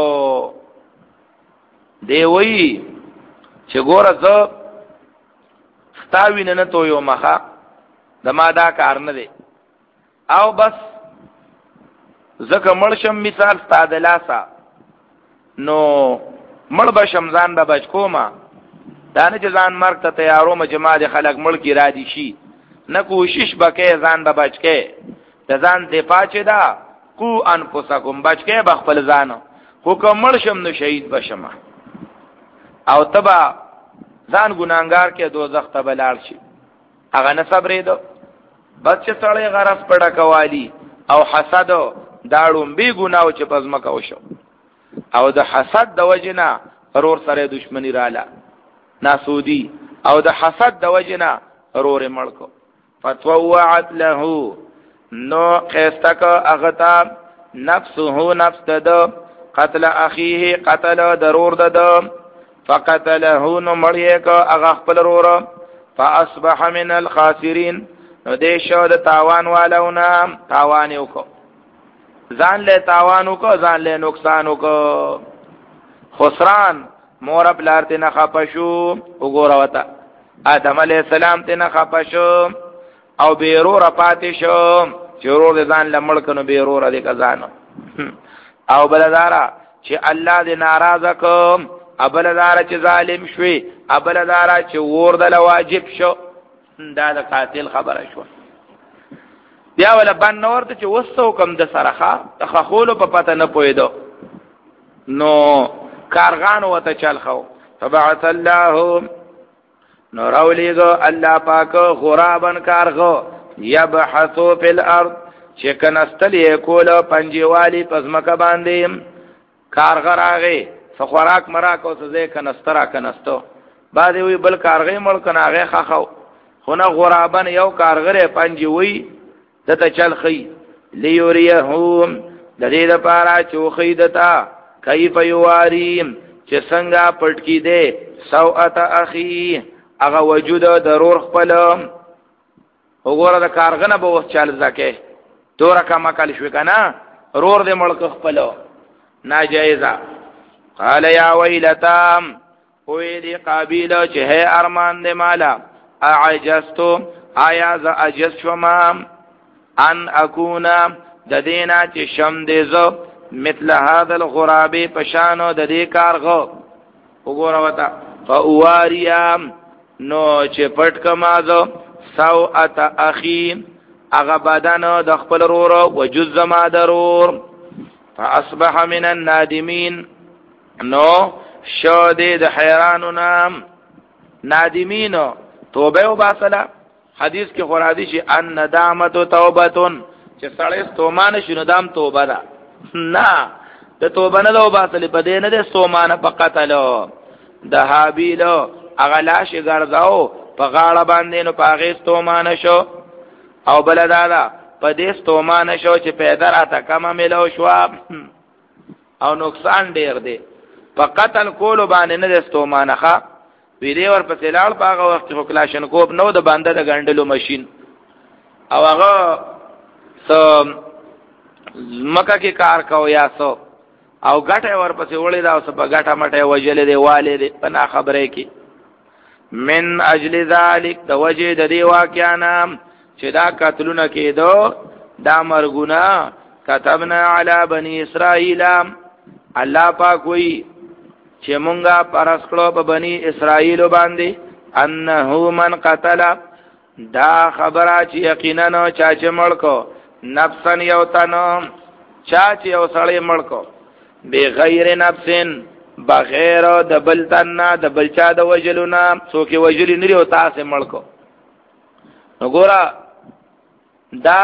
دی وی چې ګوره زه ستاوی نه تو یو مخه د ما دا کار نه دی او بس زکه مړشم مثال ستاد لاسا نو مړ بشم ځان به بچ کوما دا نه چې ځان مرګ ته تیارو مجمع د خلک مړ کی را دي شي نه کوشش بکې ځان به بچ کې د ځان دفاع چي دا کو انفسکم بچ کې بخپل ځان خو کومل شم نو شهید بشم او تبا ځان ګناګار کې دوزخ ته بلار شي هغه نه صبرې دو بس چې سړی غرض پړه کوالی او حسد داړم به ګناو چې پزما کو شو او د حسد د وجنا رور سره دشمنی رااله ناسودی او د حسد د وجنا رور ملکو فتوعت له نو قستک اغتا نفسه نفس د قتل اخیه قتل ضرور د فقتله نو مړیک اغه خپل رور فاصبح من الخاسرین نو دې شو د تاوان والونا تاوان یو کو ځان له تاوان کو ځان له نقصان کو خسران مور بلارت نه خپشو وګوره وتا آدم علی السلام ته نه خپشو او بیرور پاتې شو چورور ځان لمړ کنو بیرور دې کزانو او بلدارا چې الله دې ناراضه کوم ابلدارا چې ظالم شوي ابلدارا چې ور د واجب شو دا د قاتل خبره شو بیا ولا بن نور ته چې وسو کم د سرخه تخخولو په پته نه پویدو نو کارغان وته چل خو فبعث الله نو راولیگو الله پاک غرابن کارغو یبحثو فی الارض چې کنستل کولو پنجیوالی پزمکه باندې کارغ راغی فخوراک مراک او سزه کنسترا کنستو بعد وی بل کارغې مړ کناغه خخو خو نه غرابن یو کارغره پنجوي دته چل خي ليوريهم د دې لپاره چې خي دتا کیف یواریم چې څنګه پټ کی دے سوءت اخی هغه وجود ضرور خپل وګوره د کارغنه به وس چل زکه تور کما کال شو کنه رور دې ملک خپل ناجایزه قال یا ویلتا وی دی قابیل چې ہے ارمان دې مالا اعجزتو آیا ز اجز شوما ان اكونا د دینا چې شم دې زو مثل هذا الغراب پشانو د دې کارغو وګوره وتا فواریا نو چې پټ کما زو سوءت اخی اغه بدن د خپل رور او جز ما ضرور فاصبح من النادمین نو شو دې د حیرانو نام نادمینو توبه او باصله حدیث کې خورادی شي ان ندامت توبتون چې سړی ستومان شنو دام توبه ده نه د توبه نه لو باصله په دې نه د ستومان په قتلو د حابیل اغلاش ګرځاو په غاړه باندې نو پاغې ستومان شو او بلدادا په دې ستومان شو چې پیدا راته کما ملو شو او نقصان ډیر دی په قتل کولو باندې نه د ستومانخه ویډیو ور په سلال پاغه وخت خو کلاشن کوب نو د باندې د غندلو ماشين او هغه سم مکه کې کار کو یا سو او غټه ور په وړي دا اوس په غټه مټه وجلې دی والي دی پنا خبره کې من اجل ذلك د وجه د دی واقعانا چې دا قتلونه کېدو دا مرګونه كتبنا على بني اسرائيل الله پاک وی چې مونږه پرس کړو په بني اسرائيل باندې انه من قتل دا خبره چې یقینا چا چې مړکو نفسن یو تنو چا چې یو سړی مړکو بغیر نفسن بغیر د بل تنه د بل چا د وجلونا څوک وجلی نری او تاسو مړکو وګوره دا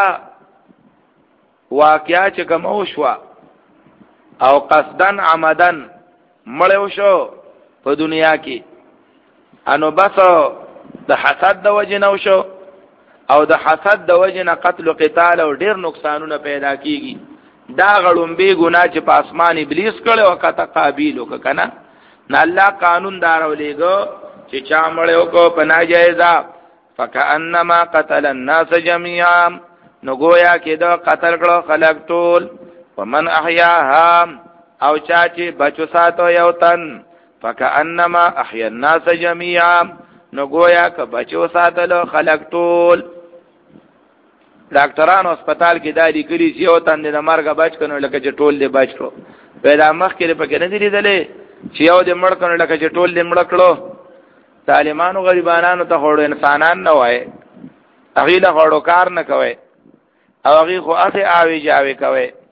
واقعیا چې کوم وشوا او قصدن عمدن مړیو شو په دنیا کې انو بس د حسد د وجه نو شو او د حسد د وجه نه قتل او قتال او ډیر نقصانونه پیدا کیږي دا غړم به ګنا چې په اسمان ابلیس کړي او کته قابل وکنا نه الله قانون دارولېګو چې چا مړیو کو په ناجایزه فکأنما قتل الناس جميعا نو گویا کې دا قتل کړو خلق ټول ومن احیاها او چا چې بچو ساتو یو تن فکأنما احیا الناس جميعا نو گویا که بچو ساتلو خلق ټول ډاکټرانو هسپتال کې دا لیکلي چې یو تن د مرګ بچ کنو لکه چې ټول دې بچ کړو پیدا مخ کې پکې نه دی لیدلې چې یو دې مړ کنو لکه چې ټول دې مړ کړو طالبانو غریبانو ته هوړو انسانان نه وای هغه له هوړو کار نه کوي او هغه خو اته آوي جاوي کوي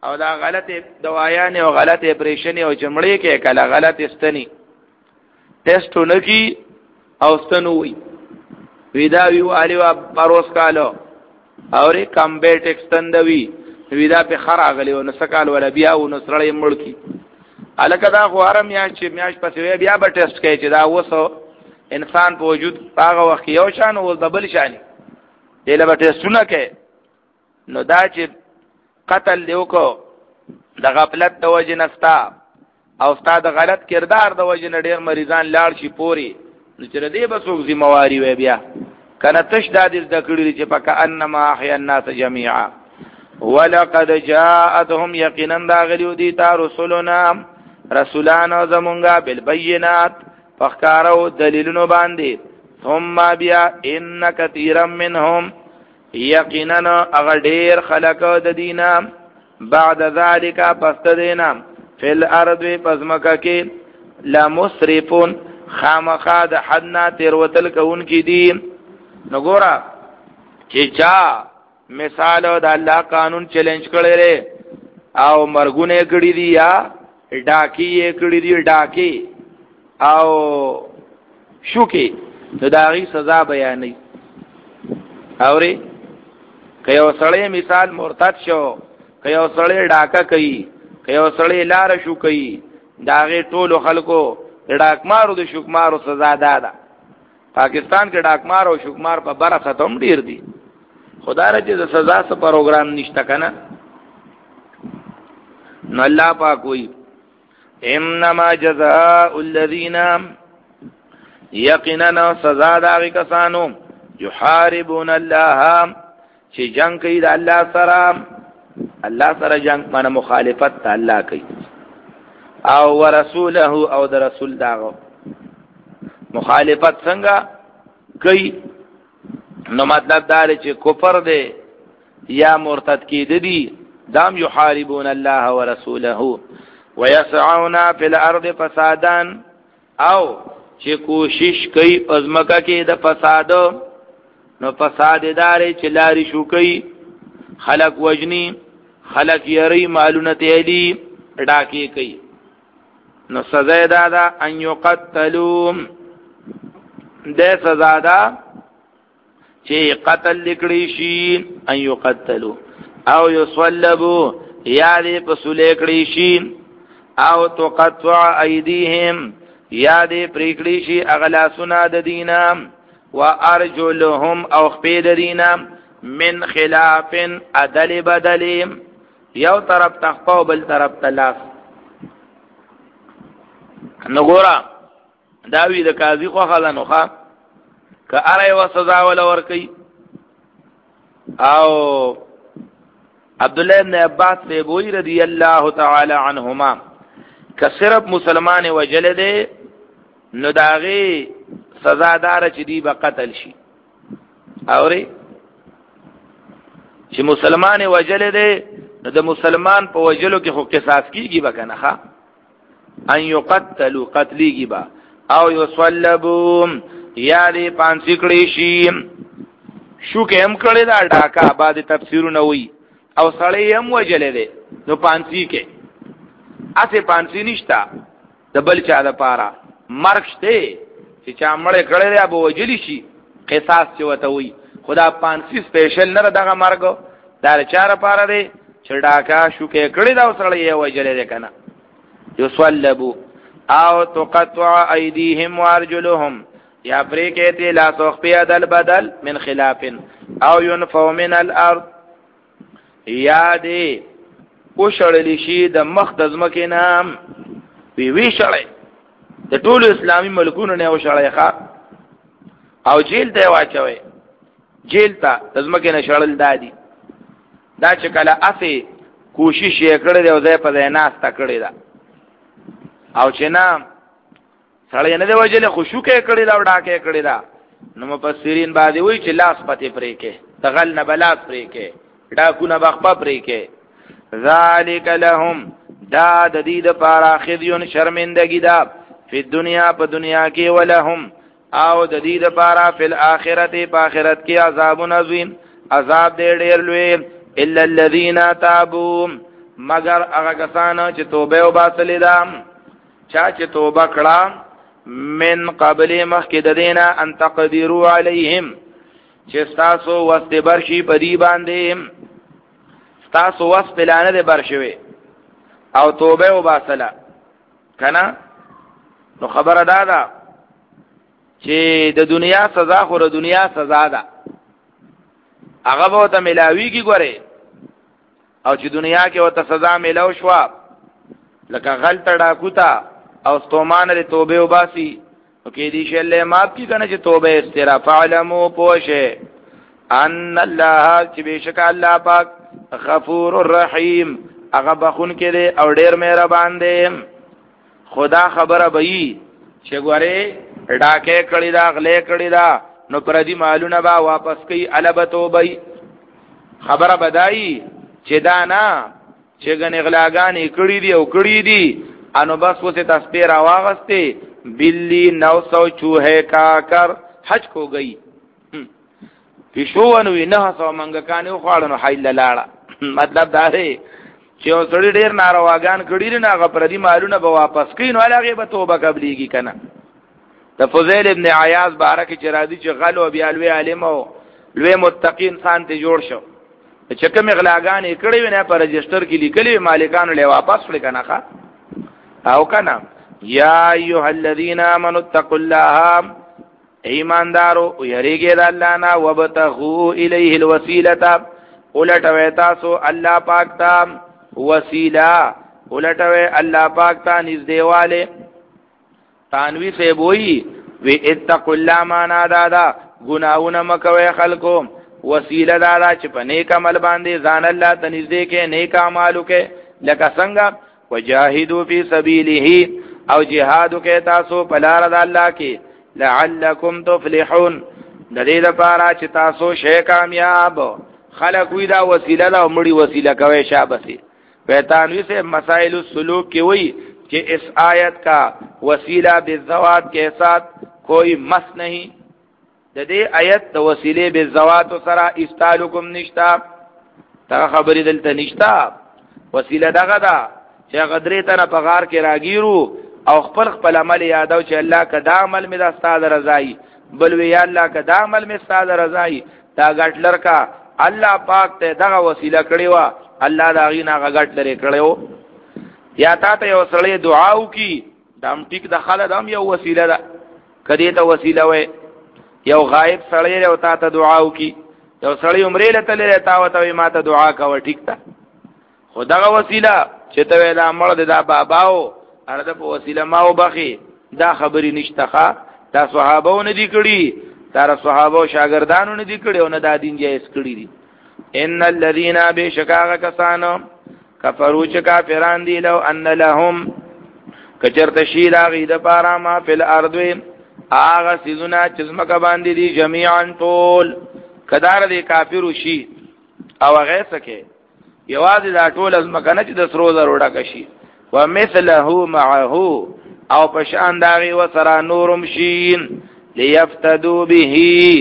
او دا غلط دوايان او غلط اپریشن او چمړې کې کله غلط استنی ټیسټونه کی او ستنوي ودا ویو الیوا پروس کالو اورې کمبیټ ایکستندوي ودا په خراغلی او نسکال ولا بیا او نسړې مړکی الکه دا غوارم یا چې میاش پسې بیا به ټیسټ کوي چې دا وسو انسان په وجود هغه وخت یو شان او دبل شانی دله به ټیسټونه کوي نو دا چې قتل دیو کو د غفلت د وجه نستا او استاد غلط کردار د وجه ډیر مریضان لاړ شي پوری نو چې دې به څوک ذمہواری وي بیا کنه تش د دې د کړي چې پک انما احیا الناس جميعا ولقد جاءتهم يقينا داغلو دي تا رسولنا رسولان زمونږه بالبينات فخارو دلیلونو باندې ثم بیا ان كثيرا منهم یقینا اگر ډیر خلق د دینا بعد ذالک پس دینا فی الارض پزمکه کې لا مسرفون خامخا د حدنا تیروتل کون کی دی نګورا چې چا مثال د الله قانون چیلنج کړي لري او مرګونه کړي دي یا ډاکی کړي دي ډاکی او شوکي د داغي سزا بیانې اوري که یو سړی مثال مرتد شو که یو سړی ډاکه کوي که یو سړی لار شو کوي داغه ټولو خلکو ډاکمارو د شوکمارو سزا ده پاکستان کې ډاکمار او شوکمار په بره ختم ډیر دي خدای راځي د سزا څخه پروګرام نشته کنه نو الله پاک وي انما جزاء الذين يقينا سزا داغي کسانو يحاربون الله چې جنگ کوي د الله سره الله سره جنگ معنی مخالفت ته الله کوي او ورسوله او د رسول داغو مخالفت څنګه کوي نو مطلب دا چې کفر دی یا مرتد کېد دي دام يحاربون الله ورسوله ويسعون في الارض فسادا او چې کوشش کوي پزماکه کې د فساد نو فساد داري چې لاري شو کوي خلق وجني خلق یری مالونه تیلی ډاکی کوي نو سزا دا دا ان یقتلوا د سزا دا چې قتل لکړي شي ان یقتلوا او یصلبوا یا دې پسولې کړي شي او تقطع ایدیهم یا دې پریکړي شي اغلا سنا د دینام وارجلهم او خپید دینام من خلاف عدل بدل یو طرف تخپو بل طرف تلاف نګورا داوی د قاضي خو خلانو ښا که اره و سزا ولا ور کوي او عبد الله ابن عباس سے بوئی رضی اللہ تعالی عنہما که صرف مسلمان وجلد نو داغي سزا دار چې دی به قتل شي اوري چې مسلمان وجلد نو د مسلمان په وجلو کې خو قصاص کیږي به کنه ښا ان یقتلوا قتلیږي با او یصلبوا یا دې پانسی کړي شي شو کې هم کړي دا ډاکا بعد تفسیرونه وي او سړی هم وجلې ده نو پانسی کې اته پانسی نشتا د بل چا د پاره مرګ شته چې چا مړ کړي دی به وجلی شي قصاص چې وته وي خدا پانسی سپیشل نه دغه مرګ دا چاره پاره دی چې ډاکا شو کې کړي دا سړی یې وجلې ده کنه یصلبوا او تقطع ایدیهم وارجلهم یا پرې کېته لا سوخ عدل بدل من خلاف او ينفو من الارض یا دې او شړل شي د مخ د ځمکې نام وی وی شړې د ټولو اسلامي ملکونو نه او شړې ښا او جیل ته واچوي جیل ته د ځمکې نه شړل دادي دا چې کله اسه کوشش یې کړې او ځای په ځای ناستا کړې ده او چې نه سړی نه دی وجله خوشوکه کړی دا وډاکه کړی دا نو مفسرین باندې وی چې لاس پته پرې کې تغل نه بلاس پرې کې ډاکو نه بخپا پرې کې ذالک لهم دا د دې د پاره خذیون شرمندگی دا په دنیا په دنیا کې ولهم او د دې د پاره په آخرت په آخرت کې عذاب عظیم عذاب دې ډېر لوی الا الذين تابوا مگر هغه کسان چې توبه او باطل دا چا چې توبه کړه من قبل مخکې د دینا ان تقدروا علیهم چې تاسو واسطه برشي پدی باندې تاسو واسطه لانه برشوي او توبه او باطل کنا نو خبره دادا چې د دنیا سزا خو د دنیا سزا ده هغه به ته ملاوي کی ګوره او چې دنیا کې وته سزا ملاو شو لکه غلط ډاکوتا او ستومان لري توبه او باسي او کې دې شله ماف کی کنه چې توبه استراف علمو پوشه ان الله چې بشک الله پاک غفور الرحیم هغه بخون کې دې او ډېر مهربان دې خدا خبره بئی چې ګوره ډاکه کړي دا غلې کړي دا نو پردي مالونه با واپس کوي البتو بئی خبره بدای چې دا نه چې غنې غلاګانې کړي دي او کړي دي انو بس وسه تسبیح را واغسته بلی نو سو چوہے کا کر حج کو گئی پیشو انو نه سو منګکانې خوړنو حیل لاړه مطلب دا دی چې اوسړي ډیر نارواګان کړي نه غپردي مالونه به واپس کین ولغه به توبه قبليږي کنه د فضیل ابن عیاض بارک چې راضي چې غل او بیالوی عالم او لوی متقی انسان ته جوړ شو چې کوم غلاګانې کړي نه پر رجستر کې لیکلي مالکانو له واپس کړي کنه ښا او کنه یا ایها الذین آمنوا اتقوا الله ایماندارو یریګه د الله نه وبتغوا الیه الوسیلۃ ولټوي تاسو الله پاک ته وسیله ولټوي الله پاک ته نږدېواله تانوی سے بوئی وی اتقوا الله معنا دادا گناہونه مکوي خلکو وسیله دادا چې په نیک عمل باندې ځان الله ته نږدې کې نیک اعمالو کې لکه څنګه وجاهدوا فی سبیله او جهاد کې تاسو په لار د الله کې لعلکم تفلحون د دې لپاره چې تاسو شې کامیاب خلق وی دا وسیله دا مړی وسیله کوي شابسي پیتانوی سے مسائل السلوک کی وی کہ اس آیت کا وسیلہ بالزوات کے ساتھ کوئی مس نہیں د دې آیت د وسیله بالزوات سره استالکم نشتا تا خبرې دلته نشتا وسیله دغه دا چې غدرې ته په غار کې راګیرو او خپل خپل عمل یادو چې الله کدا عمل می د استاد رضای بل وی الله کدا عمل می استاد رضای دا غټلر کا الله پاک ته دغه وسیله کړی وا الله دا غینا غټ لري کړو یا تا ته یو سړی دعا وکي دام ټیک د خالد هم یو وسیله ده کدی ته وسیله وای یو غایب سړی له تا ته دعا وکي یو سړی عمرې له تل له تا وته ما ته دعا کوي ټیک تا خدغه وسیله چې ته دا مړ د دا باباو ارده په وسیله ما وبخي دا خبري نشته دا صحابهونه دي کړي دا صحابه شاګردانو نه دي کړي او نه دا دین جایز کړي دي ان الذين بشکاغه کسانو کفرو چې کافران دي لو ان لهم کچرت شیلا غید پارا ما فل ارض اغه سيزونه چې زمکه باندې دي جميعا طول کدار دي کافر شي او هغه سکه یوازې دا ټول زمکه نه چې د سرو زرو ډکه شي ومثله معه او پشان داغي وسرا نورم شین ليفتدوا به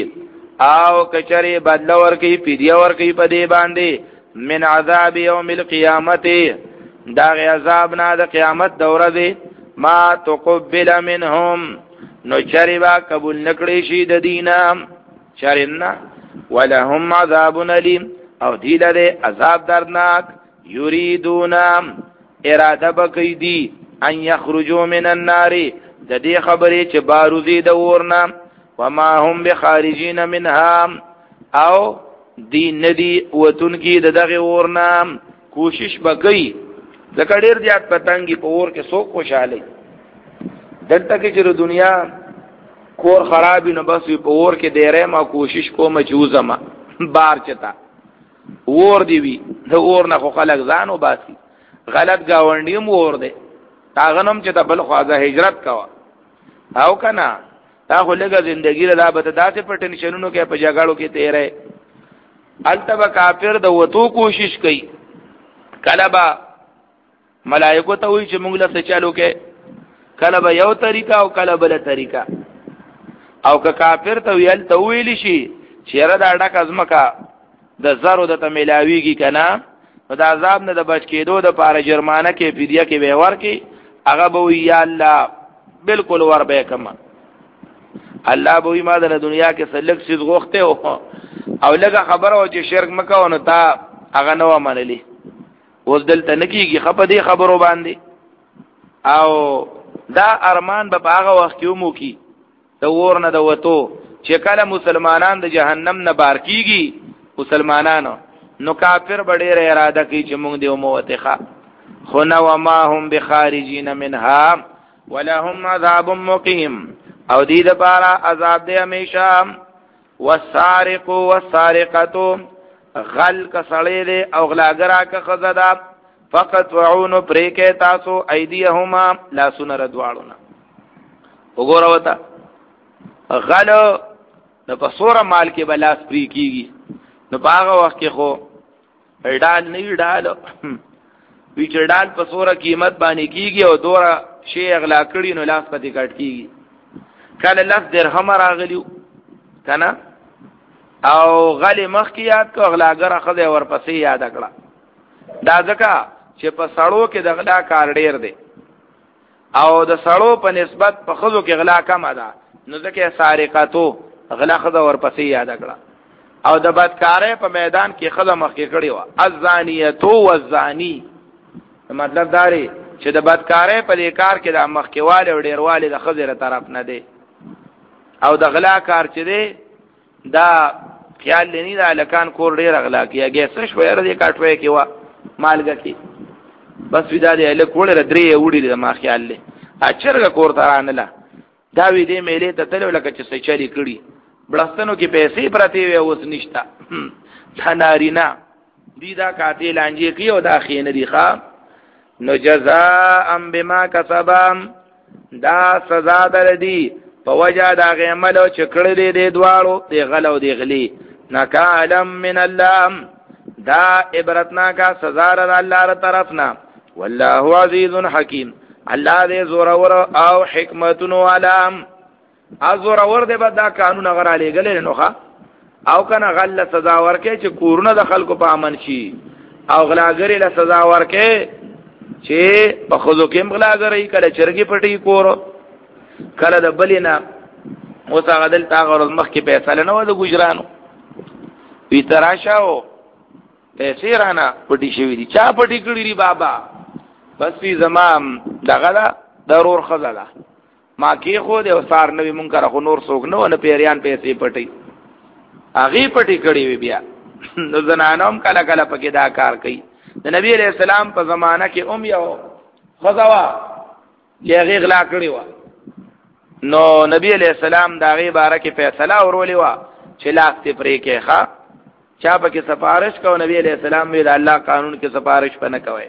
او کچری بدل ورکی فدیه ورکی په دې باندې من عذاب یوم القیامت دا غی عذاب نه د قیامت دوره دی ما تقبل منهم نو چری با قبول نکړي شي د دینه چرنا ولهم عذاب الیم او دی له عذاب دردناک یریدون اراده بکی دی ان یخرجوا من النار د دې خبرې چې باروزی د ورنا وما هم بخارجین منها او دی ندی وتون کی د دغه ورنا کوشش وکي ځکه ډیر زیات پتنګي په ور کې څوک خوشاله دلته کې چې دنیا کور خراب نه بس په ور کې ډیره ما کوشش کوم چوزه ما بار چتا ور دی وی د ور نه خو خلک ځانو باسي غلط گاونډي مور دی تاغنم چې ته بل خواځه هجرت کوا او کنا تا خو لګه زندگی له دابت داسې په ټینشنونو کې په جګړو کې تیرې التبا کافر د وتو کوشش کوي کلبا ملائکه ته وی چې موږ له چالو کې کلبا یو طریقہ او کلبا له طریقہ او که کافر ته ویل ته ویل شي چیرې دا ډک ازمکا د زرو د تملاویږي کنه دا عذاب نه د بچ کېدو د پاره جرمانه کې فدیه کې به ورکي هغه به وی یا الله بالکل ور به کما الله به وی ما د دنیا کې سلک سیز غوخته او لګه خبره او چې شرک مکو نو تا هغه نو منلی اوس دلته نکیږي خپه دي خبرو باندې او دا ارمان به هغه وخت کې مو کی د ور نه د وته چې کله مسلمانان د جهنم نه بار کیږي مسلمانانو نو کافر بډېر اراده کوي چې موږ دې موته خو نو وما هم بخارجین منها ولهم عذاب مقیم او دې لپاره عذاب دې همیشه والسارق والسارقه غل کسړې دې او غلاګرا که خزدا فقط وعون پریکه تاسو ایدیهما لا سنر دوالونا وګوره وتا غل نو په سوره مال کې بلاس پری کیږي نو باغه وخت کې خو ډال نه ډال ویچ ډال په سوره قیمت باندې کیږي او دوره شی اغلا کړي نو لاس پتی کټ کیږي کله لاس درهم راغلیو کنه او غلی مخکیات کو اغلاګر اخذ ورپسې یاد کړه دا ځکه چې په سړو کې د غلا کار ډیر دی او د سړو په نسبت په خزو کې غلا کم ده نو ځکه سارقاتو غلا خزه ورپسې یاد کړه او د بدکارۍ په میدان کې خزه مخکې کړی و الزانیتو والزانی مطلب دا دی چې د بدکارۍ په لیکار کې د مخکېواله او ډیرواله د خزه طرف نه دی او د غلا کار چې دی دا خیال لنی دا لکان کور ډیر غلا کیږي سش وير دې کاټوي کې وا مالګه کې بس ودا دې له کول درې وړي د ما خیال له اچرګه کور ترانه لا دا وی دې میلې ته تل لکه چې سچري کړي بلستانو کې پیسې پراتی وي اوس نشتا دا نارینا دې دا کاته لانجې کې او دا خین دي ښا نو جزاء بما کسبام دا سزا در دی په وجه دا غیملو چې کړی دی د دواړو دی غلو دی غلی نکالم من الله دا عبرتناکا سزا را الله را طرفنا والله عزیز حکیم الله دې زورور او حکمتونو علام ازورور دې بد دا قانون غره لګل نه ښه او کنه غل سزا ورکه چې کورونه د خلکو په امن شي او غلاګری له سزا ورکه چې په خودو کې غلاګری کله چرګي پټي کور کله د بلینا اوس هغه دل تا غرض مخ کې پیسې نه و د ګجرانو وی تراشاو پیسې رانا پټي شوی دي چا پټي کړی ری بابا بس وی زمام دغه دا ضرور خزاله ما کې خو د وسار نوې مونږ کرا خو نور څوک نه ونه پیریان پیسې پټي هغه پټي کړی وی بیا نو زنانوم کله کله پکې دا کار کوي د نبی علیہ السلام په زمانہ کې ام یو خزوا چې هغه غلا کړی و نو نبی علیہ السلام دا غي بارکه فیصله اورولې وا چې لاس ته پرې کې ښا چا په کې سفارش کو نبی علیہ السلام وی د الله قانون کې سفارش پنه کوي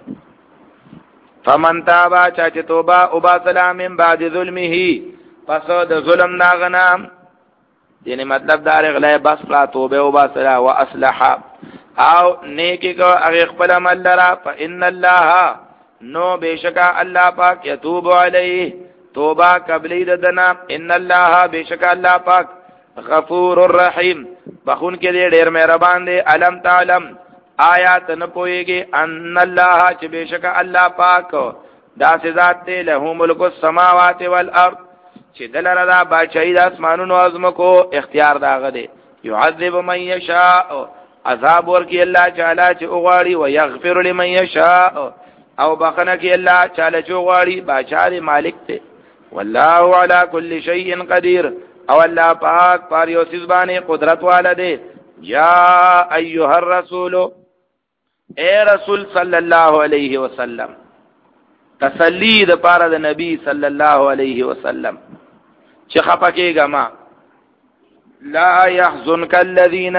فمن تابا چا چې توبه او با سلام من بعد ظلمه پس د ظلم ناغنا یعنی مطلب دا غلای بس لا توبه او با سلام واصلح او نیکی کو هغه خپل عمل لرا فان الله نو بشکا الله پاک یتوب علیه توبه قبلی ددنا ان الله بشک الله پاک غفور الرحیم بخون کې دې ډېر مهربان دی علم تعلم آیات نه پويږي ان الله چې بشک الله پاک دا ذات دی له ملک السماوات والارض چې دلته دا بادشاہي د اسمانونو او زمکو اختیار داغه دی يعذب من يشاء عذاب ورکی الله تعالی چې اوغاړي او يغفر لمن يشاء او بخنه کې الله تعالی چې اوغاړي بادشاہ مالک دی والله على كل شيء قدير او الله پاک پر یو سیز باندې قدرت والده یا ایها الرسول اے رسول صلی الله علیه وسلم تسلی د پاره د نبی صلی الله علیه وسلم چې خپکهګه ما لا يحزنك الذين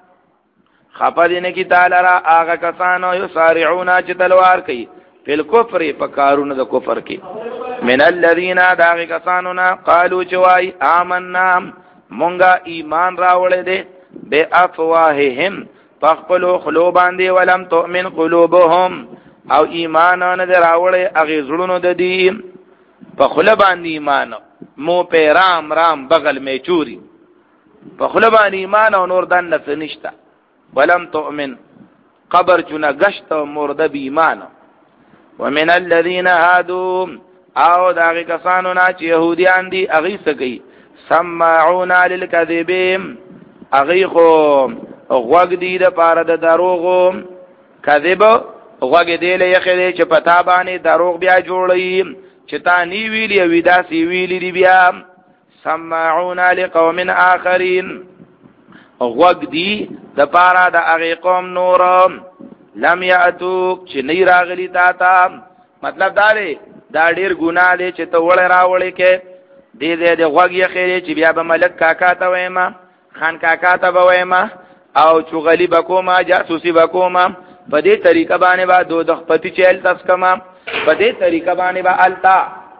خپدین کی تعالی را هغه کسانو یسارعون چې تلوار کوي فل کفر پکارونه د کفر کې من الذين داغ کسانونا قالوا چوای آمنا مونږه ایمان راوړې دي به افواههم فخلو خلو باندې ولم تؤمن قلوبهم او ایمان نه راوړې اغه زړونو د دې په خله باندې ایمان مو په رام رام بغل می چوری په خله باندې ایمان او نور دن نشتا ولم تؤمن قبر چونه گشت مرده بی ایمان. ومن الذين هادوا او داغی کسانو نا چې يهوديان دي اغي سکی سماعون للكذب اغي خو غوږ دی د پاره د دروغو کذب غوږ دی له یخه چې پتا باندې دروغ بیا جوړي چې تا نی ویلی ودا سی ویلی دی بیا سماعون لقوم آخرین غوږ دی د پاره د اغي قوم نور لم یاتوک چې نه راغلی تا تا مطلب دا دی دا ډیر ګناه دی چې ته وړ راوړې کې دې دې د غوږ یې خیره چې بیا به ملک کاکا ته وایما خان کاکا ته وایما او چغلی بکوما جاسوسی بکوما په دې طریقه باندې با دو د خپتی چیل تاس کما په دې طریقه باندې با التا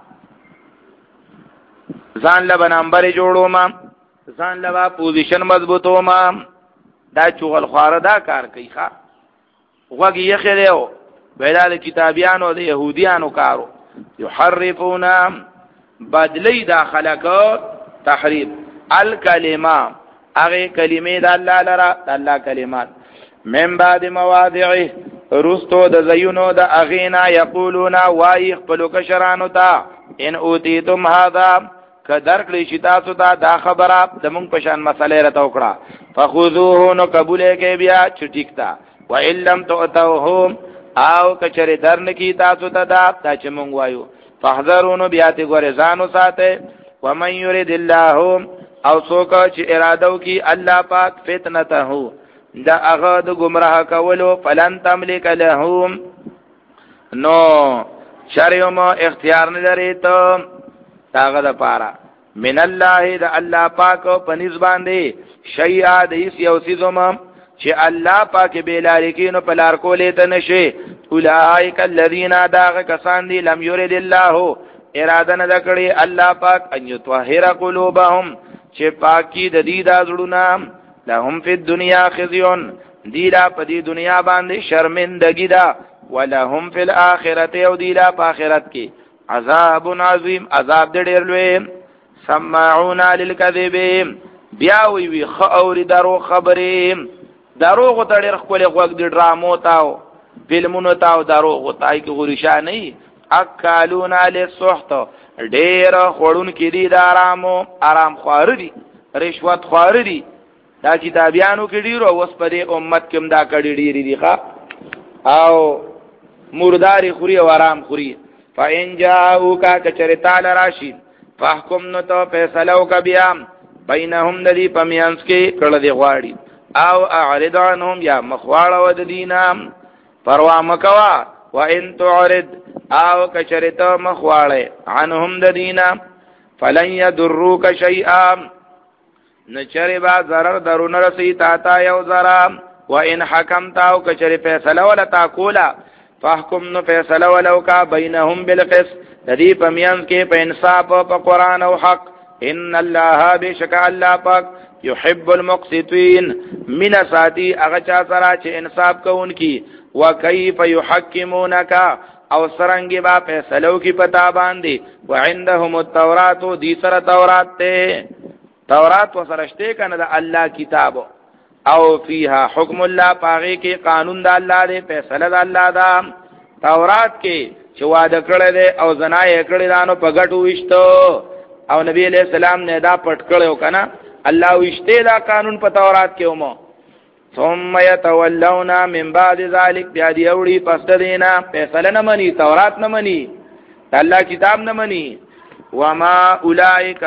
ځان له نمبر جوړو ما ځان له پوزیشن مضبوطو ما دا چغل خواره دا کار کوي ښا غوږ یې خیره ویلا د کتابیانو د يهوديانو کارو يحرفون بدلی دا خلق تحریف الکلمه هغه کلمې د الله لرا د الله کلمات من بعد مواضعه رستو د زيونو د اغینا یقولون وای خپل کشرانو ته ان اوتیتم هذا کدر کلی شتا سو دا خبره د مونږ په شان مسئله را توکړه فخذوه نو قبول کې بیا چټیکتا و ان لم تؤتوهم او کچری درن کی تاسو ته دا چې مونږ وایو فاحذرون بیات غرزانو ساته ومن يريد الله او څوک چې اراده وکي الله پاک فتنته دا هغه د گمراه کولو فلن تملک لهم نو شریوم اختیار نه لري ته هغه د پاره من الله د الله پاک په نسبان دی شیء د یو سیزوم چې الله پاک بیلارکینو په لار کولې ته نشي اولئک الذین داغ کسان دی لم یرید الله اراده نه کړی الله پاک ان یطهر قلوبهم چې پاکی د دې د زړونو لهم فی الدنیا خزیون دیلا په دې دنیا باندې شرمندگی دا ولهم فی الاخرته او دیلا په آخرت کې عذاب عظیم عذاب ډېر لوی سماعون للکذب بیا وی وی خاور درو خبرې دروغ ته ډېر خپل غوږ د ډرامو تاو فلمونو تاو دروغ ته کی غریشا نه اکالون علی السحت ډېر خورون کې دي د آرامو آرام خوار دي رشوت خوار دي دا کتابیانو کې ډیرو اوس په دې امت کې دا کړي ډیری دي ښا او مرداري خوري او آرام خوري فإن جاءوك کچرتا لراشي فاحكم نو تو فیصلو کبیا بینهم الذی پمیانس کې کړه دی غواړي او اعرض عنهم یا مخواړه ود دینام پروا مکوا وان تعرض او کچرتا مخواړه عنهم د دینام فلن يضروك شيئا نچری با ضرر درون رسی تا تا یو ضرر و ان حکمتا او کچری فیصله ولا تا کولا فاحکم نو فیصله ولو کا بینهم بالقسط ددی پمیان کې په انصاف په قران او حق ان الله بشک الله پاک يحب المقسطين من ساتي هغه چا سره چې انصاف کوونکی وکيف يحكمونك او سرنګي با فیصلو کی پتا باندې وعندهم التوراۃ دي سره تورات ته تورات وسرشته کنه د الله کتاب او فيها حکم الله پاغي کې قانون د الله دی فیصله د الله دا تورات کې چې وعده کړی دی او زنای کړی دانو په غټو وشتو او نبی علیہ السلام نه دا پټ کړو کنه الله وشته دا قانون په تورات کې ومو ثم يتولون من بعد ذلك بیا دی اوړي پس دینا فیصله نه مني تورات نه مني الله کتاب نه مني وما اولئک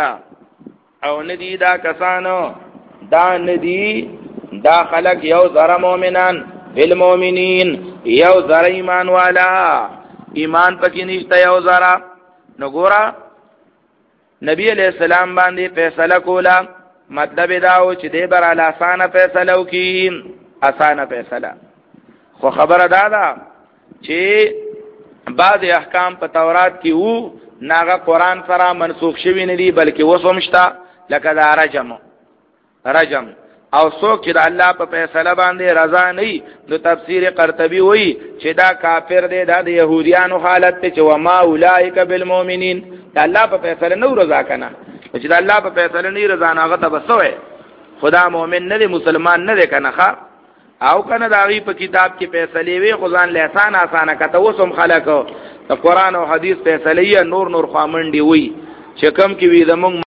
او ندی دا کسانو دا ندی دا خلق یو ذرا مومنان بالمؤمنین یو ذرا ایمان والا ایمان پکې نشته یو ذرا نګورا نبی علیہ السلام باندې فیصله کولا مطلب دا و چې دې بر ال اسانه فیصله وکي اسانه فیصله خو خبره دا ده چې بعض احکام په تورات کې وو ناغه قران سره منسوخ شوی نه دي بلکې وسومشتا لکه دا رجم رجم او څوک چې د الله په فیصله باندې رضا نه نو تفسیر قرطبی وایي چې دا کافر دی دا د يهوديانو حالت ته چې وما اولئک بالمؤمنین دا الله په فیصله نو رضا کنه چې دا الله په فیصله نه رضا نه غته بسوي خدا مؤمن نه دی مسلمان نه دی کنه ښا او کنه داغي په کتاب کې فیصله وی خدان له آسان آسان کته وسم خلق د قران او حدیث فیصله نور نور خامنډي وی چې کم کې وی د موږ